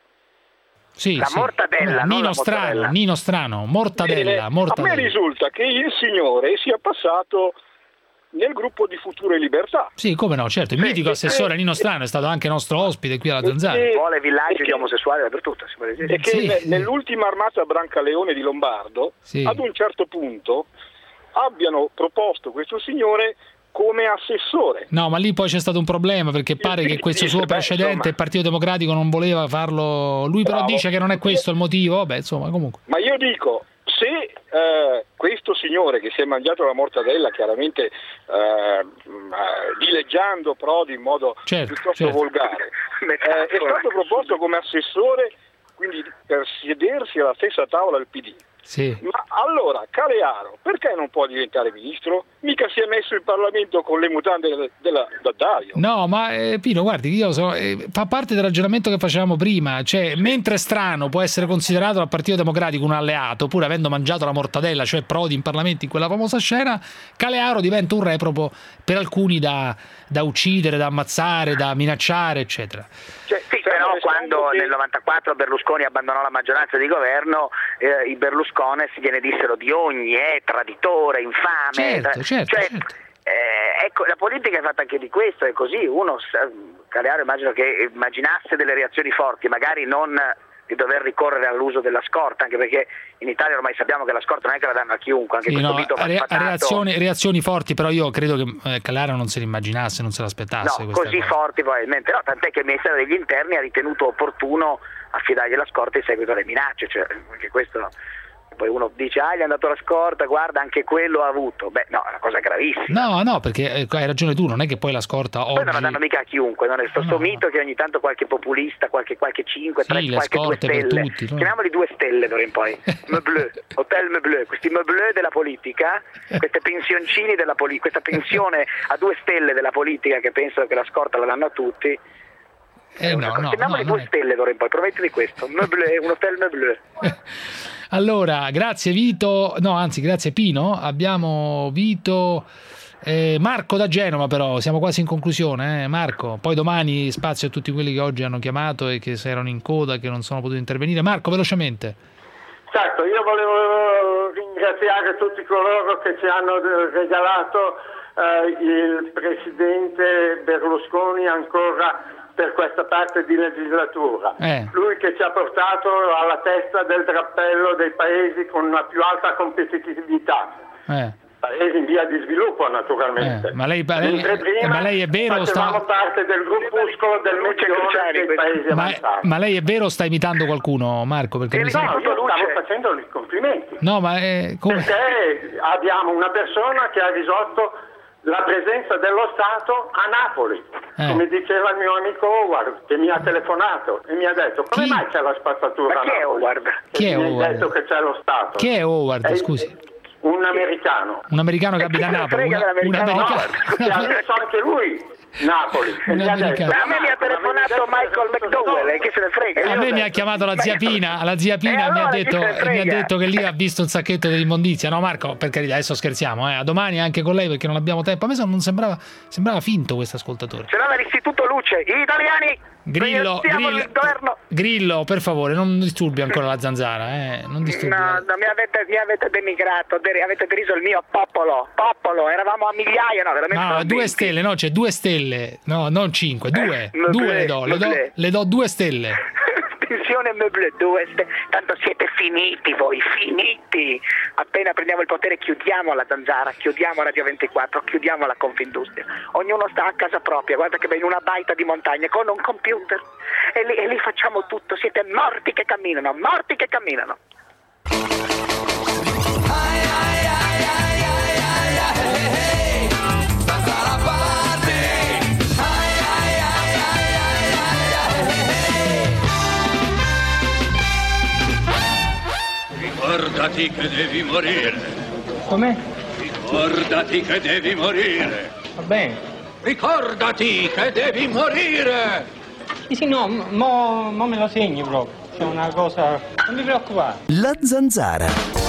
Sì, la sì. mortadella, Nino la Strano, Nino Strano, mortadella, mortadella. A me risulta che il signore sia passato nel gruppo di Future Libertà. Sì, come no, certo, il sì, mitico assessore eh, Nino Strano è stato anche nostro ospite qui alla Zanzara. E vuole villaggi di omosessuali dappertutto, si può dire. E che sì. nell'ultima armata Brancaleone di Lombardo, sì. ad un certo punto abbiano proposto questo signore come assessore. No, ma lì poi c'è stato un problema perché pare che questo suo precedente, il Partito Democratico, non voleva farlo. Lui però Bravo. dice che non è questo il motivo. Vabbè, insomma, comunque. Ma io dico, se eh, questo signore che si è mangiato la mortadella, chiaramente eh, dileggiando Prodi in modo certo, piuttosto certo. volgare, eh, è stato proposto come assessore, quindi per sedersi alla stessa tavola del P D. Sì. Ma allora Calearo perché non può diventare ministro? Mica si è messo in Parlamento con le mutande della, della Daddario. No, ma eh, Pino, guardi, io so, eh, fa parte del ragionamento che facevamo prima, cioè mentre Strano può essere considerato dal Partito Democratico un alleato, pur avendo mangiato la mortadella, cioè Prodi in Parlamento in quella famosa scena, Calearo diventa un reprobo per alcuni da, da uccidere, da ammazzare, da minacciare, eccetera. Cioè, sì, però quando che... nel novantaquattro Berlusconi abbandonò la maggioranza di governo, eh, i Berlusconi si gliene dissero di ogni, eh, traditore, infame. Certo, certo, cioè, certo. Eh, ecco, la politica è fatta anche di questo, è così. Uno, Calearo immagino che immaginasse delle reazioni forti, magari non di dover ricorrere all'uso della scorta, anche perché in Italia ormai sappiamo che la scorta non è che la danno a chiunque, anche sì, questo no, mito re- reazioni, reazioni forti, però io credo che eh, Calearo non se l'immaginasse, non se l'aspettasse. No, così cosa. forti probabilmente no, tant'è che il Ministero degli Interni ha ritenuto opportuno affidargli la scorta in seguito alle minacce, cioè anche questo. Poi uno dice, ah, gli è andato la scorta, guarda, anche quello ha avuto. Beh, no, è una cosa gravissima. No, no, perché hai ragione tu, non è che poi la scorta oggi... Poi non la danno mica a chiunque, non è questo no, mito no. che ogni tanto qualche populista, qualche, qualche cinque, sì, tre, qualche due stelle, tutti, no? chiamiamoli due stelle d'ora in poi, meubleu, hotel meubleu, questi meubleu della politica, queste pensioncini della politica, questa pensione a due stelle della politica che pensano che la scorta la danno a tutti. Eh, no, no, chiamiamoli no, due è... stelle d'ora in poi, promettimi questo, meubleu, un hotel meubleu. Allora, grazie Vito, no anzi grazie Pino, abbiamo Vito, eh, Marco da Genova però, siamo quasi in conclusione, eh? Marco, poi domani spazio a tutti quelli che oggi hanno chiamato e che erano in coda, che non sono potuti intervenire. Marco, velocemente. Certo, io volevo ringraziare tutti coloro che ci hanno regalato eh, il presidente Berlusconi ancora per questa parte di legislatura. Eh. Lui che ci ha portato alla testa del drappello dei paesi con una più alta competitività. Eh. paesi in via di sviluppo naturalmente. Eh, ma, lei, lei, ma lei è vero facevamo sta... parte del gruppuscolo del mezzogiorno dei paesi ma, avanzati. ma lei è vero o sta imitando qualcuno, Marco? Perché no, mi io sembra... stavo facendo i complimenti. No, ma è... come? Perché abbiamo una persona che ha risolto la presenza dello Stato a Napoli, eh. come diceva il mio amico Howard, che mi ha telefonato e mi ha detto come Chi? mai c'è la spazzatura a Chi è Napoli? Howard? Chi è mi Howard? hai detto che c'è lo Stato. Chi è Howard, È scusi? Un americano. Un americano che abita a Napoli? Una, un americano... Che ha visto anche lui Napoli. E mi ha detto, a me mi ha telefonato Michael McDowell, e chi se ne frega? A me mi ha chiamato la zia Pina, la zia Pina E mi, ha allora chi detto, se ne frega? mi ha detto che lì ha visto un sacchetto dell'immondizia. No Marco, per carità, adesso scherziamo, eh. A domani anche con lei perché non abbiamo tempo. A me non sembrava, sembrava finto questo ascoltatore. Ce l'ha dall'Istituto Luce, gli italiani! Grillo, Grillo, il governo. Grillo, per favore, non disturbi ancora la zanzara, eh. Non disturbi. No, no, mi avete, mi avete denigrato, de- avete deriso il mio popolo, popolo, eravamo a migliaia, no, veramente. No, due stelle, no, c'è due stelle, no, non cinque, due, eh, due le do, le do, le do due stelle. Pensione meuble due, ste- tanto siete finiti voi, finiti. Appena prendiamo il potere chiudiamo la zanzara, chiudiamo Radio ventiquattro, chiudiamo la Confindustria. Ognuno sta a casa propria, guarda che in una baita di montagna con un computer e lì, e lì facciamo tutto, siete morti che camminano, morti che camminano. Ricordati che devi morire. Com'è? Ricordati che devi morire. Va bene. Ricordati che devi morire. Sì, sì, no, mo, mo me lo segni proprio. C'è una cosa... Non mi preoccupare. La zanzara.